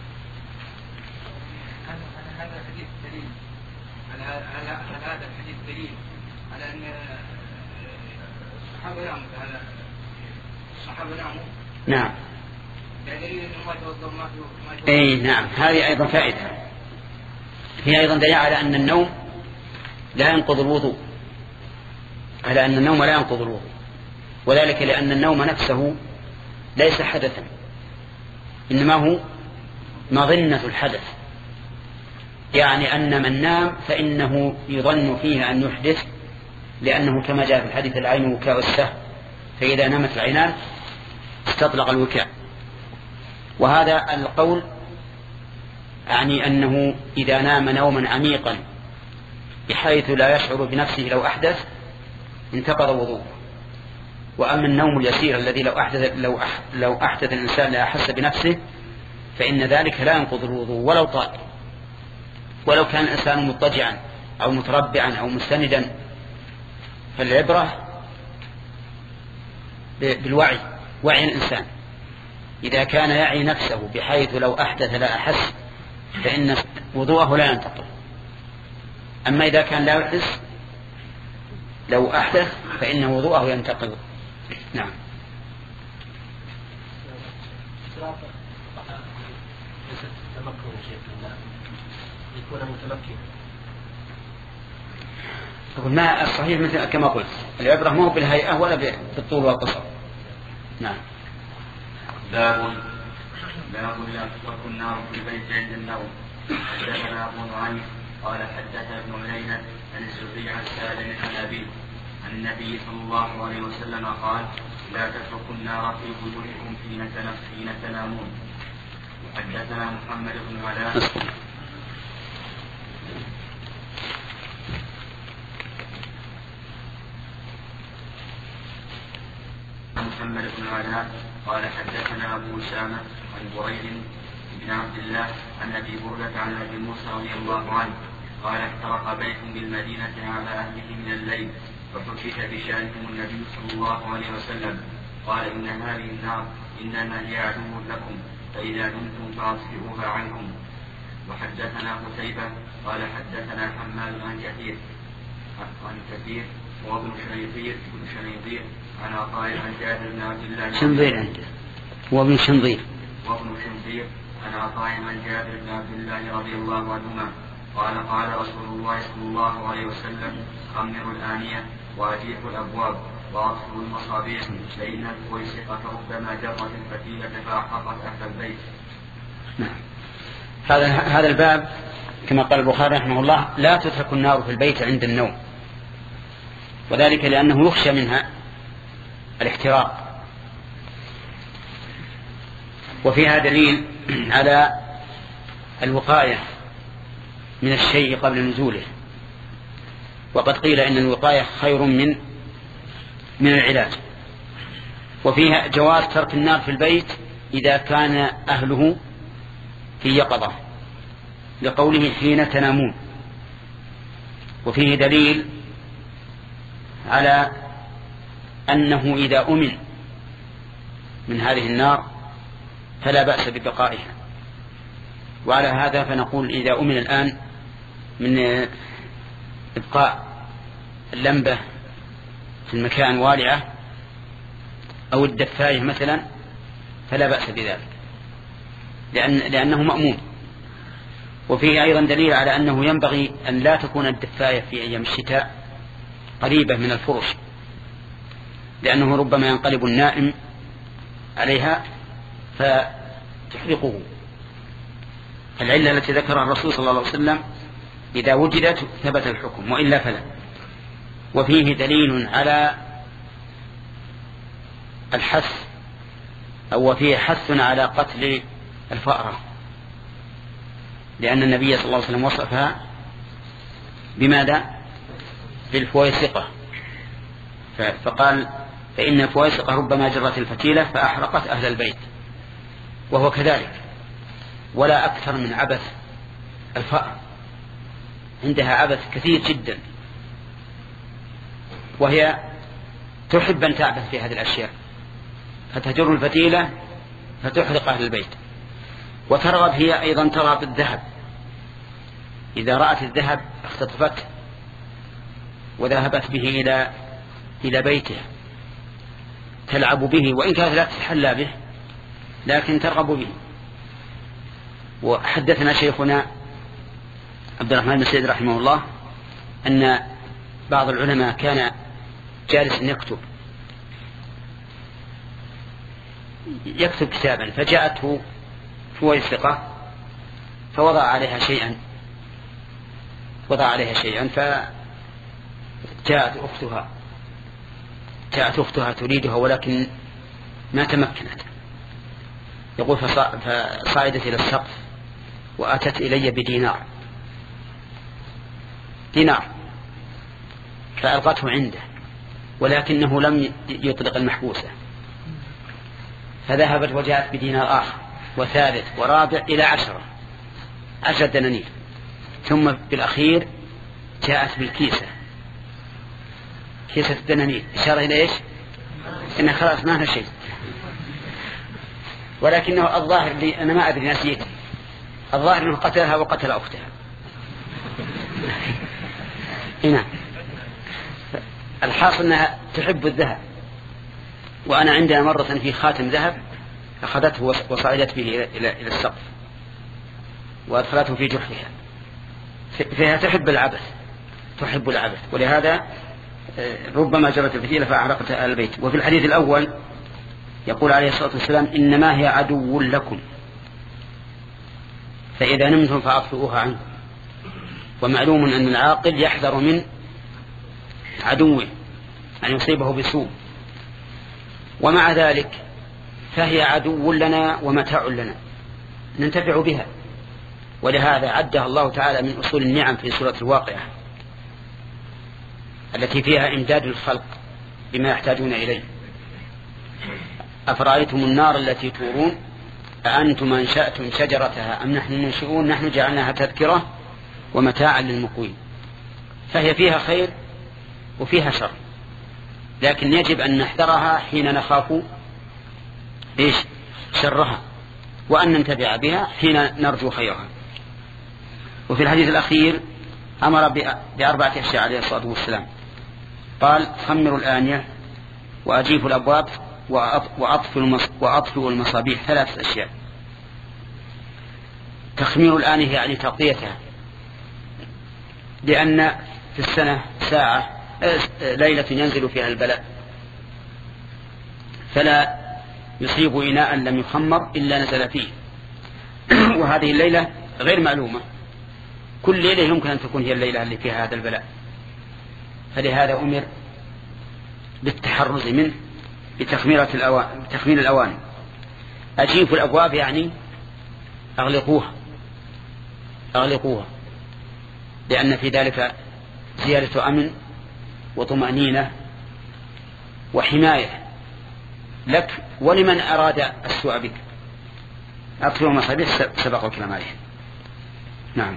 هذا الحديث دليل على هذا الحديث دليل على أن الصحابة ناموا على الصحابة ناموا. نعم. دليل إنه ما توضأ ما أي نعم، هذه أيضا فائدة، هي أيضا دليل على أن النوم لا ينقض الوضوء، على أن النوم لا ينقض الوضوء، وذلك لأن النوم نفسه ليس حدثا، إنما هو مظنة الحدث، يعني أن من نام فإنه يظن فيه أن يحدث، لأنه كما جاء في الحديث العين وكاء السهم، فإذا نامت العينان استطلق الوكاء. وهذا القول يعني أنه إذا نام نوما عميقا بحيث لا يشعر بنفسه لو أحدث انتقض وضوءه. وأما النوم اليسير الذي لو أحدث, لو لو أحدث الإنسان لا أحس بنفسه فإن ذلك لا ينقض الوضوء ولو طال، ولو كان الإنسان مضطجعا أو متربعا أو مستندا. فالعبرة بالوعي، وعي الإنسان، إذا كان يعي نفسه بحيث لو أحدث لا أحس فإن وضوءه لا ينتقض. أما إذا كان لا يحس لو أحدث فإن وضوءه ينتقض. نعم. يكون متمكن. ما الصحيح مثل كما قلت، العبرة مو بالهيئة ولا بالطول والقصر. نعم. باب باب لا تترك النار في البيت عند النوم. حدثنا أبو نعيم قال حدثنا ابن عيينة عن الزهري عن سالم عن أبيه عن النبي صلى الله عليه وسلم قال: لا تتركوا النار في بيوتكم حين تنامون. حدثنا محمد بن علاء محمد بن علاء قال حدثنا أبو أسامة عن بريد بن عبد الله عن أبي بردة عن أبي موسى رضي الله عنه قال احترق بيت بالمدينة على أهله من الليل فحدث بشأنهم النبي صلى الله عليه وسلم قال إن هذه النار إنما هي عدو لكم فإذا نمتم فأطفئوها عنكم. وحدثنا قتيبة قال حدثنا حماد عن كثير عن كثير وابن شنيطير بن شنيطير عن عطاء عن جابر بن عبد الله شنظير عنده وابن شنظير وابن شنظير عن عطاء عن جابر بن عبد الله رضي الله عنهما قال قال رسول الله صلى الله عليه وسلم خمروا الآنية وأجيحوا الأبواب وأطفئوا المصابيح فإن الكويسقة ربما جرت الفتيلة فأحرقت أهل البيت. هذا هذا الباب كما قال البخاري رحمه الله لا تترك النار في البيت عند النوم، وذلك لأنه يخشى منها الاحتراق. وفيها دليل على الوقاية من الشيء قبل نزوله، وقد قيل إن الوقاية خير من من العلاج. وفيها جواز ترك النار في البيت إذا كان أهله في يقظة لقوله حين تنامون. وفيه دليل على أنه إذا أمن من هذه النار فلا بأس ببقائها. وعلى هذا فنقول إذا أمن الآن من إبقاء اللمبة في المكان والعة أو الدفاية مثلا فلا بأس بذلك لأن لأنه مأمون. وفيه أيضا دليل على أنه ينبغي أن لا تكون الدفاية في أيام الشتاء قريبة من الفرش، لأنه ربما ينقلب النائم عليها فتحرقه. العلة التي ذكرها الرسول صلى الله عليه وسلم إذا وجدت ثبت الحكم وإلا فلا. وفيه دليل على الحث أو فيه حث على قتل الفأرة، لأن النبي صلى الله عليه وسلم وصفها بماذا؟ بالفويسقة، فقال فإن الفويسقة ربما جرت الفتيلة فأحرقت أهل البيت، وهو كذلك. ولا أكثر من عبث الفأر، عندها عبث كثير جدا، وهي تحب أن تعبث في هذه الأشياء فتهجر الفتيلة فتحرق أهل البيت. وترغب هي أيضا ترغب الذهب، إذا رأت الذهب اختطفته وذهبت به إلى إلى بيتها تلعب به، وإن كانت لا تتحلى به لكن ترغب به. وحدثنا شيخنا عبد الرحمن بن سعيد رحمه الله أن بعض العلماء كان جالس يكتب يكتب كتابا فجاءته فويسقة فوضع عليها شيئا وضع عليها شيئا فجاءت أختها جاءت أختها تريدها ولكن ما تمكنت. يقول فصعدت إلى السقف وأتت إلي بدينار دينار فألقته عنده، ولكنه لم يطلق المحبوسة، فذهبت وجاءت بدينار آخر وثالث ورابع إلى عشرة عشر دنانير، ثم بالأخير جاءت بالكيسة كيسة الدنانير، إشارة إلى إيش؟ إن خلاص ما هنا شيء. ولكنه الظاهر لي أنا ما أدري نسيت، الظاهر أنه قتلها وقتل أختها. هنا الحاصل أنها تحب الذهب، وأنا عندنا مرة في خاتم ذهب أخذته وصعدت به إلى إلى السقف وأدخلته في جحرها، فيها تحب العبث تحب العبث ولهذا ربما جرت الفتيلة فأحرقت أهل البيت. وفي الحديث الأول يقول عليه الصلاة والسلام إنما هي عدو لكم فإذا نمتم فأطفئوها عنكم. ومعلوم أن العاقل يحذر من عدوه أن يصيبه بسوء، ومع ذلك فهي عدو لنا ومتاع لنا ننتفع بها، ولهذا عدها الله تعالى من أصول النعم في سورة الواقعة التي فيها إمداد الخلق بما يحتاجون إليه. أفرأيتم النار التي تورون أأنتم أنشأتم شجرتها أم نحن المنشئون نحن جعلناها تذكرة ومتاعا للمقوين. فهي فيها خير وفيها شر، لكن يجب أن نحذرها حين نخاف إيش شرها، وأن ننتفع بها حين نرجو خيرها. وفي الحديث الأخير أمر بأربعة أشياء عليه الصلاة والسلام، قال خمروا الآنية وأجيفوا الأبواب وأطفئوا المصابيح، ثلاثة أشياء. تخمير الآنية يعني تغطيتها، لأن في السنة ساعة ليلة ينزل فيها البلاء، فلا يصيب إناء لم يخمر إلا نزل فيه، وهذه الليلة غير معلومة، كل ليلة يمكن أن تكون هي الليلة اللي فيها هذا البلاء، فلهذا أمر بالتحرز منه بتخمير الأواني. أجيفوا الأبواب يعني أغلقوها أغلقوها لأن في ذلك زيادة أمن وطمأنينة وحماية لك ولمن أراد السوء بك. أطفئوا المصابيح سبق الكلام عليه. نعم.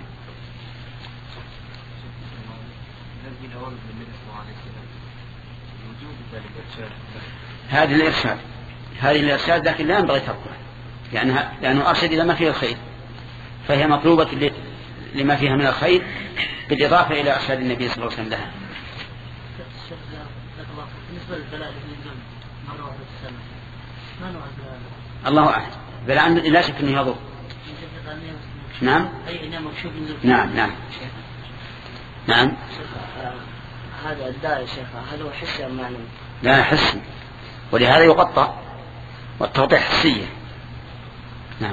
هذه الإرشاد هذه الإرشاد لكن لا ينبغي تركها، لأنها لأنه أرشد إلى ما فيه الخير، فهي مطلوبة لما فيها من الخير بالإضافة إلى إرشاد النبي صلى الله عليه وسلم لها. بالنسبة للبلاء اللي ينزل مرة واحدة في السنة ما نوع البلاء؟ الله أعلم، بلاء لا شك أنه يضر. نعم. نعم نعم نعم. هذا الداء يا شيخ هل هو حسي أم معنوي؟ لا حسي، ولهذا يغطى والتغطية حسية. نعم.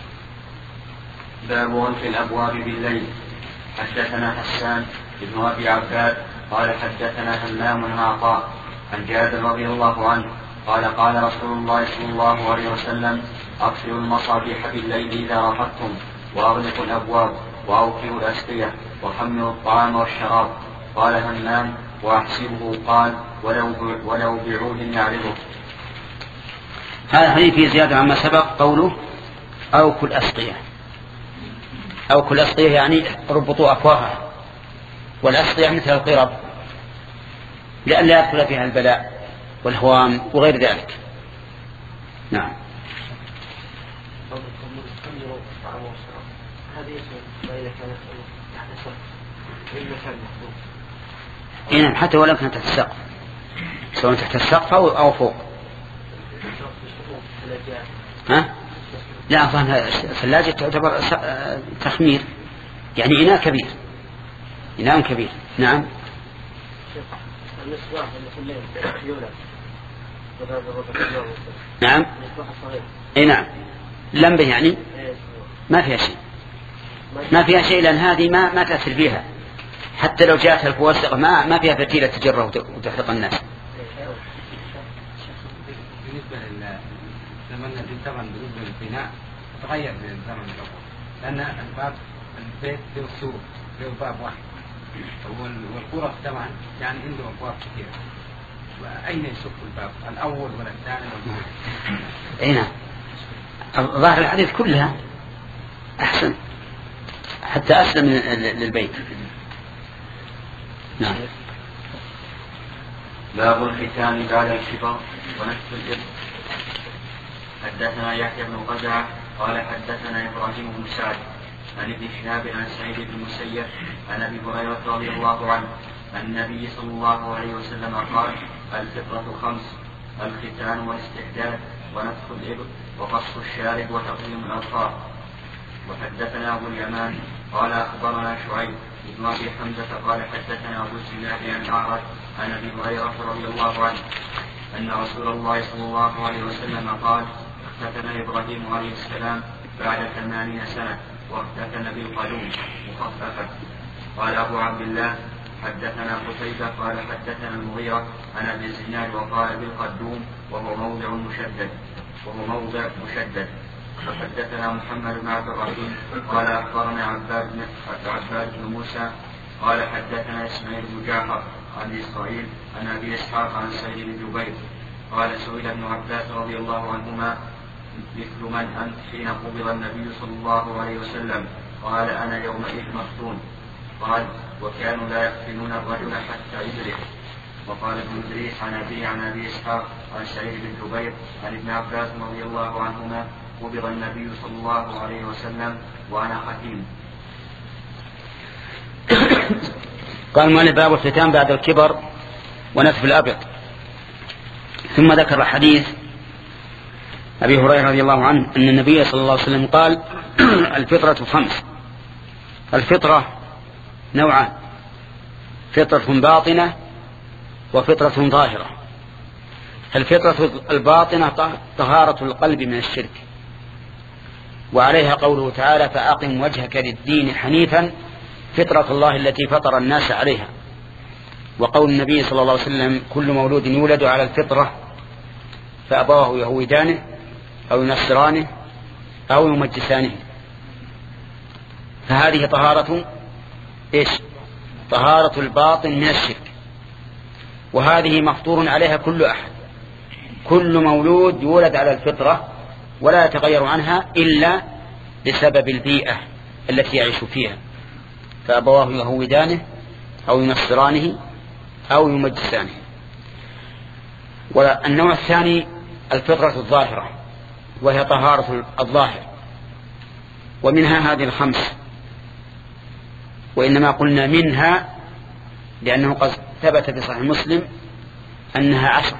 باب غلق الأبواب بالليل. حدثنا حسان بن أبي عباد قال حدثنا همام عن عطاء عن جابر رضي الله عنه قال قال رسول الله صلى الله عليه وسلم أطفئوا المصابيح بالليل إذا رقدتم وأغلقوا الأبواب وأوقفوا الأسقية وحملوا الطعام والشراب. قال همام وأحسبه قال ولو ولو بعود يعرضه. هذا الحديث فيه زيادة عما سبق، قوله أو كل أسقية. أو كل أسقية يعني ربطوا أفواهها، والأسقية مثل القرب لأن لا يدخل فيها البلاء والهوام وغير ذلك. نعم. إيه حتى ولو كانت تحت السقف، سواء تحت السقف أو فوق. ها؟ لا أظن الثلاجة تعتبر تخمير، يعني إناء كبير، إناء كبير. نعم. نعم. إيه نعم. لمبة يعني ما فيها شيء، ما فيها شيء لأن هذه ما ما تأثر فيها، حتى لو جاءت الفواسق ما ما فيها فتيلة تجره وتحرق الناس. بالنسبة للزمن الذي طبعا بالنسبة للبناء تغير من الزمن الأول، لأن الباب البيت له سور له باب واحد، والغرف طبعا يعني عنده أبواب كثيرة، وأين يشق الباب الأول ولا الثاني ولا أي نعم. ظاهر الحديث كلها أحسن حتى أسلم للبيت. نعم. باب الختان بعد الكبر ونفس الإبن. حدثنا يحيى بن قزعة قال حدثنا إبراهيم بن سعد عن ابن شهاب عن سعيد بن المسيب عن أبي هريرة رضي الله عنه عن النبي صلى الله عليه وسلم قال الفطرة خمس: الختان والاستحداث ونفخ الإبر وقص الشارب وتقليم الأظفار. وحدثنا أبو اليمان قال أخبرنا شعيب بن أبي حمزة قال حدثنا أبو الزناد عن الأعرج عن أبي هريرة رضي الله عنه أن رسول الله صلى الله عليه وسلم قال اختتن إبراهيم عليه السلام بعد ثمانين سنة واختتن بالقدوم مخففة. قال أبو عبد الله حدثنا قتيبة قال حدثنا المغيرة عن أبي الزناد وقال بالقدوم وهو موضع مشدد وهو موضع مشدد. وحدثنا محمد بن عبد الرحيم قال أخبرنا عباد بن عباد بن موسى قال حدثنا إسماعيل بن جعفر عن إسرائيل عن أبي إسحاق عن سعيد بن جبير قال سئل ابن عباس رضي الله عنهما مثل من أنت حين قبض النبي صلى الله عليه وسلم؟ قال أنا يومئذ مفتون. قال وكانوا لا يقتلون الرجل حتى يدرك. وقال ابن إدريس عن أبي عن أبي إسحاق عن سعيد بن جبير عن ابن عباس رضي الله عنهما قبض النبي صلى الله عليه وسلم وأنا حكيم. قال مؤلف باب الختان بعد الكبر ونتف الأبط. ثم ذكر حديث أبي هريرة رضي الله عنه أن النبي صلى الله عليه وسلم قال الفطرة خمس. الفطرة نوعان: فطرة باطنة وفطرة ظاهرة. الفطرة الباطنة طهارة القلب من الشرك، وعليها قوله تعالى فأقم وجهك للدين حنيفا فطرة الله التي فطر الناس عليها. وقول النبي صلى الله عليه وسلم كل مولود يولد على الفطرة فأبواه يهودانه أو ينصرانه أو يمجسانه. فهذه طهارة إيش؟ طهارة الباطن من الشرك، وهذه مفطور عليها كل أحد. كل مولود يولد على الفطرة ولا يتغير عنها إلا بسبب البيئة التي يعيش فيها، فأبواه يهودانه أو ينصرانه أو يمجسانه. والنوع الثاني الفطرة الظاهرة، وهي طهارة الظاهر، ومنها هذه الخمس، وإنما قلنا منها لأنه قد ثبت في صحيح مسلم أنها عشر.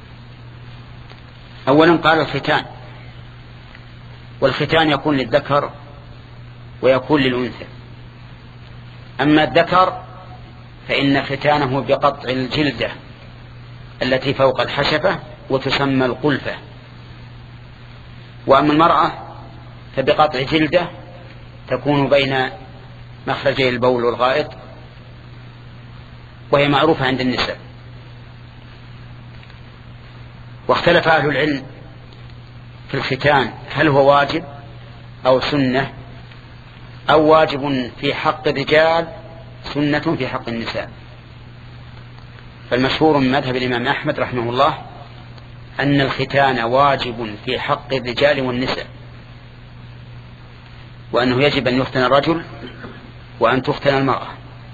أولا قال الختان، والختان يكون للذكر ويكون للأنثى. أما الذكر فإن ختانه بقطع الجلدة التي فوق الحشفة وتسمى القلفة، وأما المرأة فبقطع جلدة تكون بين مخرجي البول والغائط، وهي معروفة عند النساء. واختلف أهل العلم في الختان هل هو واجب أو سنة، أو واجب في حق الرجال سنة في حق النساء. فالمشهور من مذهب الإمام أحمد رحمه الله أن الختان واجب في حق الرجال والنساء، وأنه يجب أن يختن الرجل وأن تختن المرأة.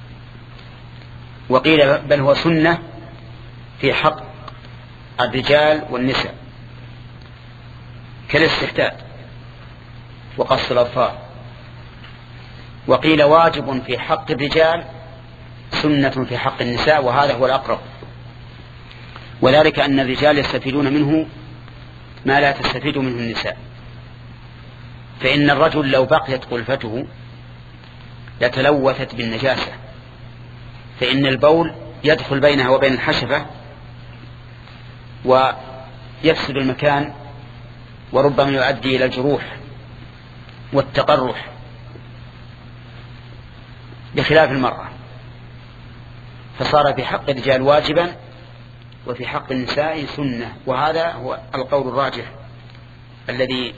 وقيل بل هو سنة في حق الرجال والنساء كالاستحداد وقص الأظفار. وقيل واجب في حق الرجال سنة في حق النساء، وهذا هو الأقرب، وذلك أن الرجال يستفيدون منه ما لا تستفيد منه النساء. فإن الرجل لو بقيت قلفته لتلوثت بالنجاسة، فإن البول يدخل بينها وبين الحشفة ويفسد المكان، وربما يؤدي إلى الجروح والتقرح، بخلاف المرأة. فصار في حق الرجال واجبا وفي حق النساء سنة، وهذا هو القول الراجح الذي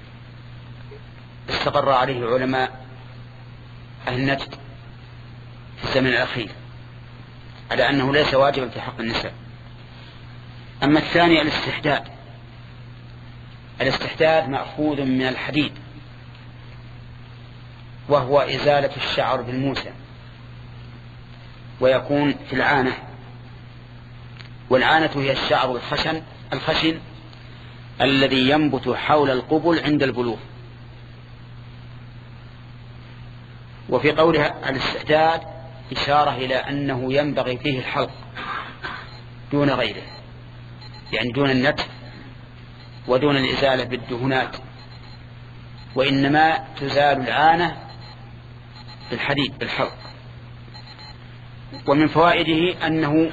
استقر عليه علماء أهل نجد في الزمن الأخير، على أنه ليس واجبا في حق النساء. أما الثاني الاستحداد. الاستحداد مأخوذ من الحديد، وهو إزالة الشعر بالموسى، ويكون في العانة. والعانة هي الشعر الخشن الخشن الذي ينبت حول القبل عند البلوغ. وفي قولها الاستحداد إشارة إلى أنه ينبغي فيه الحلق دون غيره، يعني دون النتف ودون الإزالة بالدهنات، وإنما تزال العانة بالحديد بالحلق. ومن فوائده أنه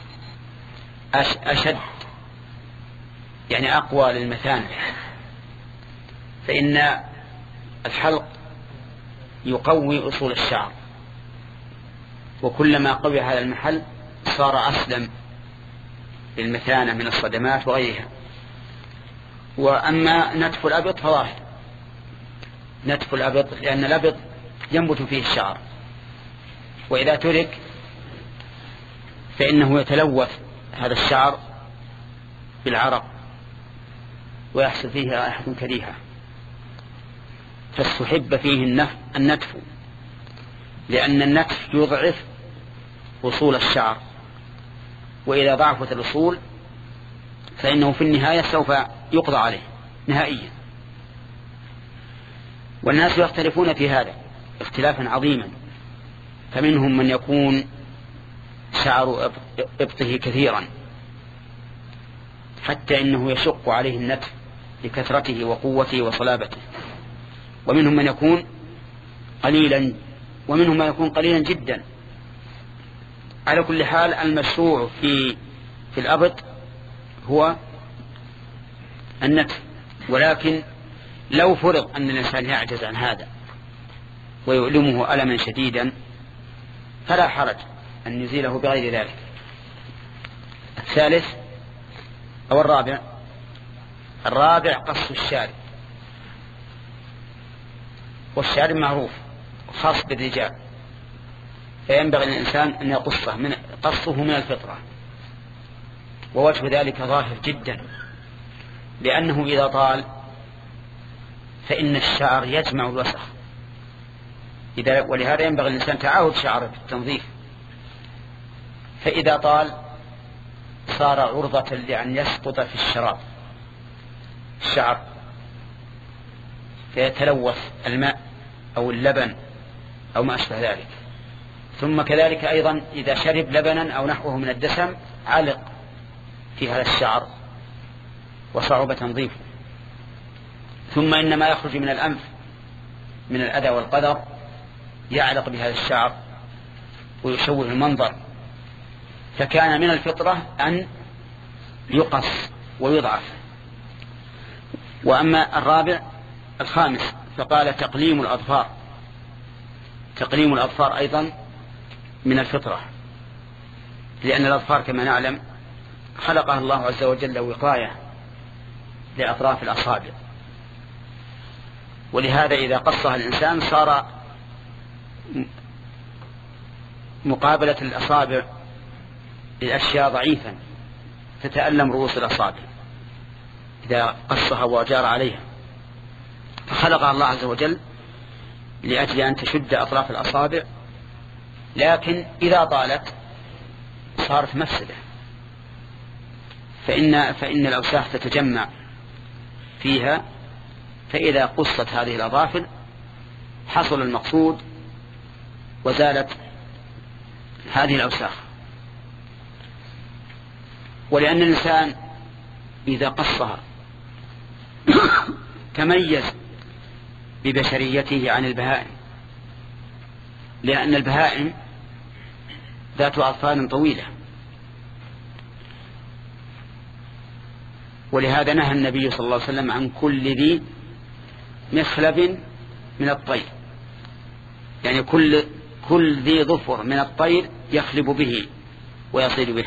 أشد، يعني أقوى للمثانة، فإن الحلق يقوي أصول الشعر، وكلما قوي هذا المحل صار أسلم للمثانة من الصدمات وغيرها. وأما نتف الأبط فظاهر، نتف الأبط لأن الأبط ينبت فيه الشعر، وإذا ترك فإنه يتلوث هذا الشعر بالعرق ويحصل فيه رائحة كريهة، فاستحب فيه النتف، لأن النتف يضعف أصول الشعر، وإذا ضعفت الأصول فإنه في النهاية سوف يقضى عليه نهائيا. والناس يختلفون في هذا اختلافا عظيما، فمنهم من يكون شعر إبطه كثيرا حتى إنه يشق عليه النتف لكثرته وقوته وصلابته، ومنهم من يكون قليلا، ومنهم من يكون قليلا جدا. على كل حال المشروع في في الأبط هو النتف، ولكن لو فرض أن الإنسان يعجز عن هذا ويؤلمه ألما شديدا فلا حرج أن يزيله بغير ذلك. الثالث أو الرابع الرابع قص الشارب، والشارب معروف خاص بالرجال، فينبغي للإنسان أن يقصه من قصه من الفطرة، ووجه ذلك ظاهر جدا، لأنه إذا طال فإن الشعر يجمع الوسخ، إذا ولهذا ينبغي للإنسان تعاهد شعره في التنظيف، فإذا طال صار عرضة لأن يسقط في الشراب الشعر فيتلوث الماء أو اللبن أو ما أشبه ذلك. ثم كذلك أيضا إذا شرب لبنا أو نحوه من الدسم علق في هذا الشعر وصعب تنظيفه. ثم إن ما يخرج من الأنف من الأذى والقدر يعلق بهذا الشعر ويشوه المنظر، فكان من الفطرة أن يقص ويضعف. وأما الرابع الخامس فقال تقليم الأظفار، تقليم الأظفار أيضا من الفطرة، لأن الأظفار كما نعلم خلقها الله عز وجل وقاية لأطراف الأصابع، ولهذا إذا قصها الإنسان صار مقابلة الأصابع للأشياء ضعيفا تتألم رؤوس الأصابع إذا قصها وأجار عليها، فخلقها الله عز وجل لأجل أن تشد أطراف الأصابع، لكن إذا طالت صارت مفسدة، فإن, فإن الأوساخ تتجمع فيها، فإذا قصت هذه الأظافر حصل المقصود وزالت هذه الأوساخ. ولأن الإنسان إذا قصها تميز ببشريته عن البهائم، لأن البهائم ذات أظفار طويلة، ولهذا نهى النبي صلى الله عليه وسلم عن كل ذي مخلب من الطير، يعني كل كل ذي ظفر من الطير يخلب به ويصيد به.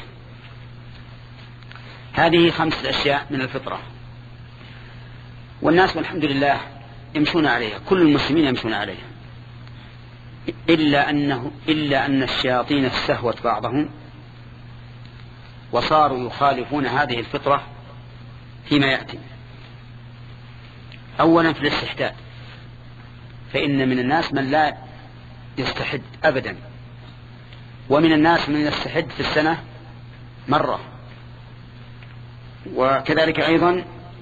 هذه خمسة أشياء من الفطرة، والناس والحمد لله يمشون عليها، كل المسلمين يمشون عليها، إلا أنه إلا أن الشياطين استهوت بعضهم وصاروا يخالفون هذه الفطرة فيما يأتي. أولا في الاستحداد، فإن من الناس من لا يستحد أبدا، ومن الناس من يستحد في السنة مرة، وكذلك أيضا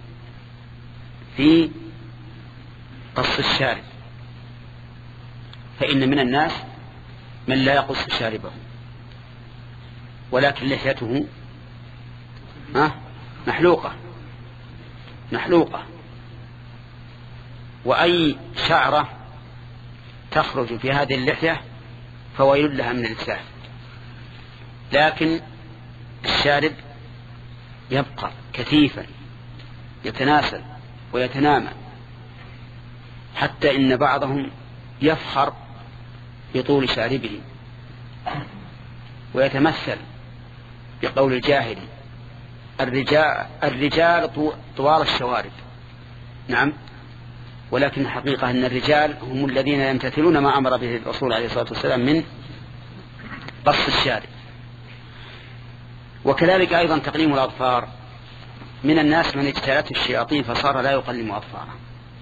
في قص الشارب، فإن من الناس من لا يقص شاربه ولكن لحيته محلوقة محلوقة وأي شعرة تخرج في هذه اللحية فويل لها من الإتلاف. لكن الشارب يبقى كثيفا يتناسل ويتنامى، حتى إن بعضهم يفخر بطول شاربه ويتمثل بقول الجاهل الرجال, الرجال طوال الشوارب. نعم، ولكن الحقيقة أن الرجال هم الذين يمتثلون ما أمر به الرسول عليه الصلاة والسلام من قص الشارب. وكذلك أيضا تقليم الأظفار من الناس من اجتالته الشياطين فصار لا يقلم أظفاره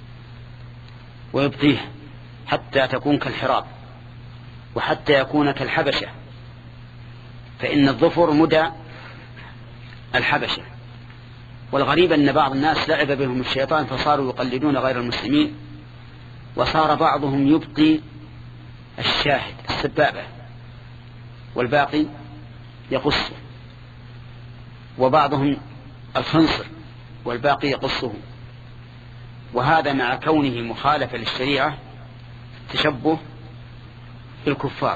ويبقيه حتى تكون كالحراب وحتى يكون كالحبشة، فإن الظفر مدى الحبشة. والغريب أن بعض الناس لعب بهم الشيطان فصاروا يقلدون غير المسلمين، وصار بعضهم يبقي الشاهد السبابة والباقي يقصه، وبعضهم الخنصر والباقي يقصه، وهذا مع كونه مخالفة للشريعة تشبه بالكفار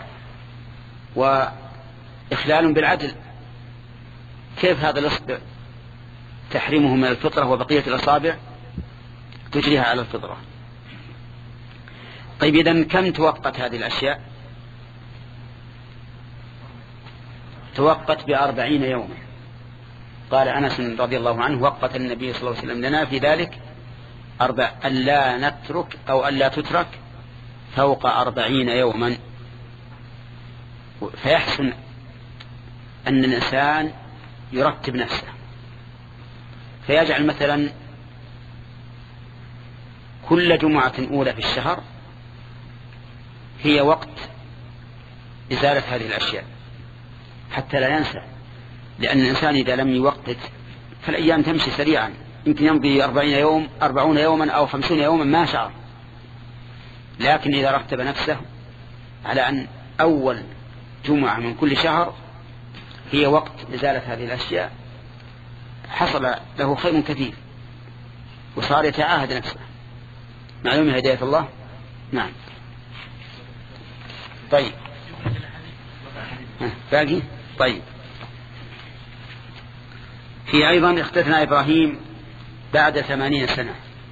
وإخلال بالعدل. كيف هذا الإصبع تحريمه من الفطرة وبقية الأصابع تجريها على الفطرة؟ طيب إذن كم توقت هذه الأشياء؟ توقت بأربعين يوما. قال أنس رضي الله عنه وقت النبي صلى الله عليه وسلم لنا في ذلك أربع ألا نترك أو ألا تترك فوق أربعين يوما. فيحسن أن الإنسان يرتب نفسه، فيجعل مثلا كل جمعة أولى في الشهر هي وقت إزالة هذه الأشياء حتى لا ينسى، لأن الإنسان إذا لم يوقت فالأيام تمشي سريعا، يمكن يمضي أربعين يوم أربعون يوما أو خمسون يوما ما شعر. لكن إذا رتب نفسه على أن أول جمعة من كل شهر هي وقت إزالة هذه الأشياء حصل له خير كثير وصار يتعاهد نفسه. معلومة هداية الله. نعم. طيب باقي. طيب في أيضا اختتنا إبراهيم بعد ثمانين سنة،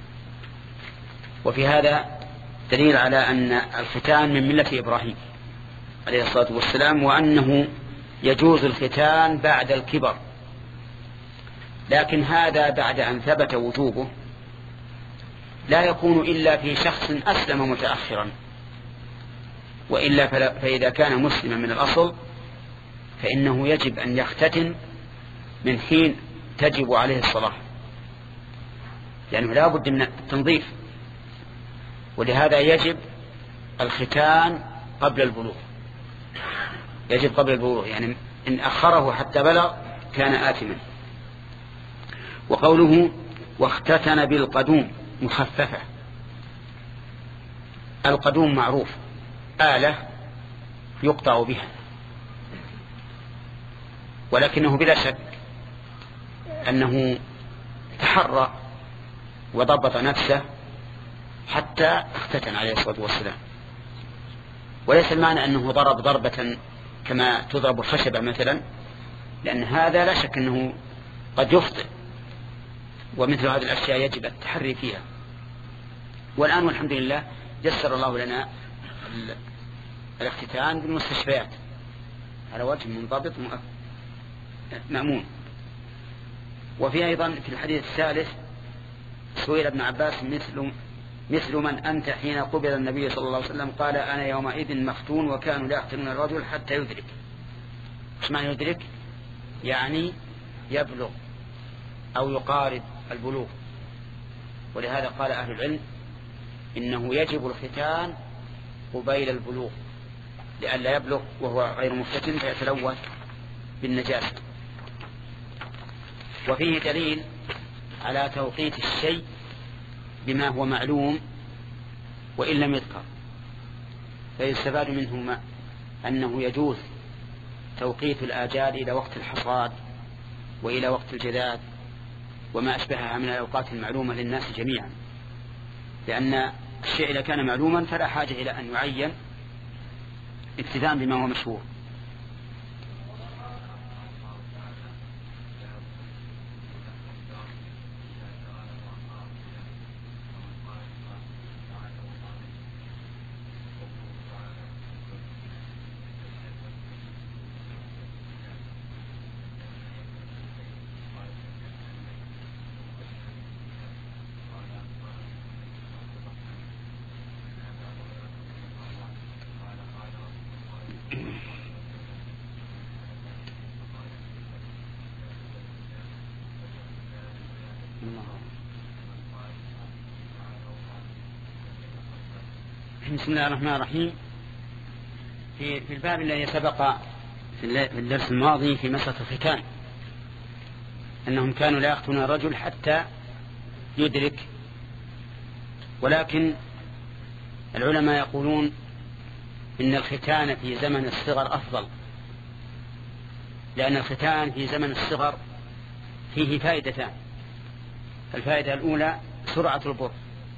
وفي هذا دليل على أن الختان من ملة إبراهيم عليه الصلاة والسلام، وأنه يجوز الختان بعد الكبر، لكن هذا بعد أن ثبت وجوبه لا يكون إلا في شخص أسلم متأخرا، وإلا فإذا كان مسلما من الأصل فإنه يجب أن يختتن من حين تجب عليه الصلاة، لأنه لا بد من التنظيف، ولهذا يجب الختان قبل البلوغ، يجب قبل البلوغ، يعني إن أخره حتى بلغ كان آثما. وقوله واختتن بالقدوم مخففة. القدوم معروف آلة يقطع بها، ولكنه بلا شك أنه تحرى وضبط نفسه حتى اختتن عليه الصلاة والسلام، وليس المعنى أنه ضرب ضربة كما تضرب الخشبة مثلا، لأن هذا لا شك أنه قد يخطئ، ومثل هذه الأشياء يجب التحري فيها. والآن والحمد لله يسر الله لنا الاختتان بالمستشفيات على وجه منضبط مأمون. وفي أيضا في الحديث الثالث سئل ابن عباس مثل مثل من أنت حين قبل النبي صلى الله عليه وسلم؟ قال أنا يومئذ مختون وكانوا لا يختنون الرجل حتى يدرك. ايش معنى يدرك؟ يعني يبلغ أو يقارب البلوغ. ولهذا قال أهل العلم إنه يجب الختان قبيل البلوغ لئلا يبلغ وهو غير مختتن فيتلوث بالنجاسة. وفيه دليل على توقيت الشيء بما هو معلوم وإن لم يذكر، فيستفاد منه ما أنه يجوز توقيت الآجال إلى وقت الحصاد وإلى وقت الجذاذ وما أشبهها من الأوقات المعلومة للناس جميعا، لأن الشيء إذا كان معلوما فلا حاجة إلى أن يعين اكتفاء بما هو مشهور. بسم الله الرحمن الرحيم. في في الباب الذي سبق في الدرس الماضي في مسألة الختان أنهم كانوا لا يختنون الرجل حتى يدرك، ولكن العلماء يقولون إن الختان في زمن الصغر أفضل، لأن الختان في زمن الصغر فيه فائدتان. الفائدة الأولى سرعة البر،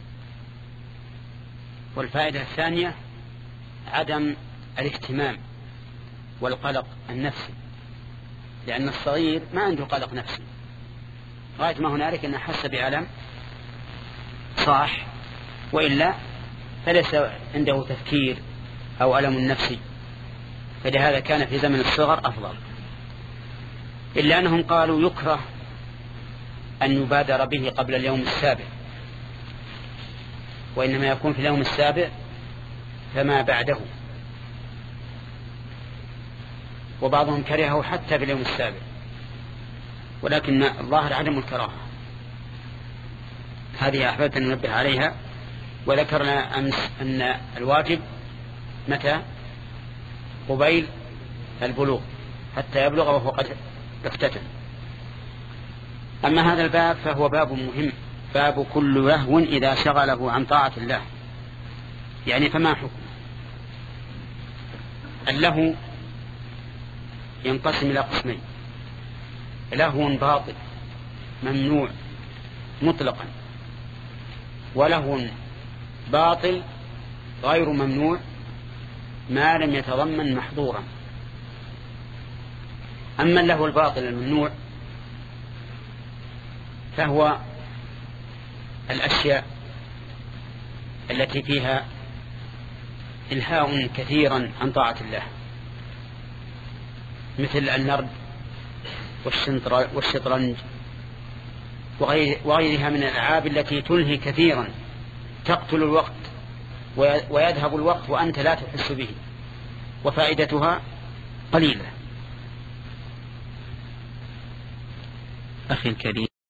والفائدة الثانية عدم الاهتمام والقلق النفسي، لأن الصغير ما عنده قلق نفسي، غاية ما هنالك أنه حس بألم صاح، وإلا فليس عنده تفكير أو ألم نفسي، فلهذا كان في زمن الصغر أفضل. إلا أنهم قالوا يكره أن يبادر به قبل اليوم السابع، وإنما يكون في اليوم السابع فما بعده، وبعضهم كرهه حتى في اليوم السابع، ولكن الظاهر عدم الكراهة. هذه أحببت أن ننبه عليها. وذكرنا أمس أن الواجب متى؟ قبيل البلوغ حتى يبلغ وهو قد افتتن. أما هذا الباب فهو باب مهم، باب كل لهو إذا شغله عن طاعة الله. يعني فما حكم اللهو؟ ينقسم إلى قسمين: لهو باطل ممنوع مطلقا، ولهو باطل غير ممنوع ما لم يتضمن محظورا. أما اللهو الباطل الممنوع فهو الأشياء التي فيها إلهاء كثيرا عن طاعة الله، مثل النرد والشطرنج وغيرها من الألعاب التي تلهي كثيرا، تقتل الوقت ويذهب الوقت وأنت لا تحس به، وفائدتها قليلة. أخي الكريم،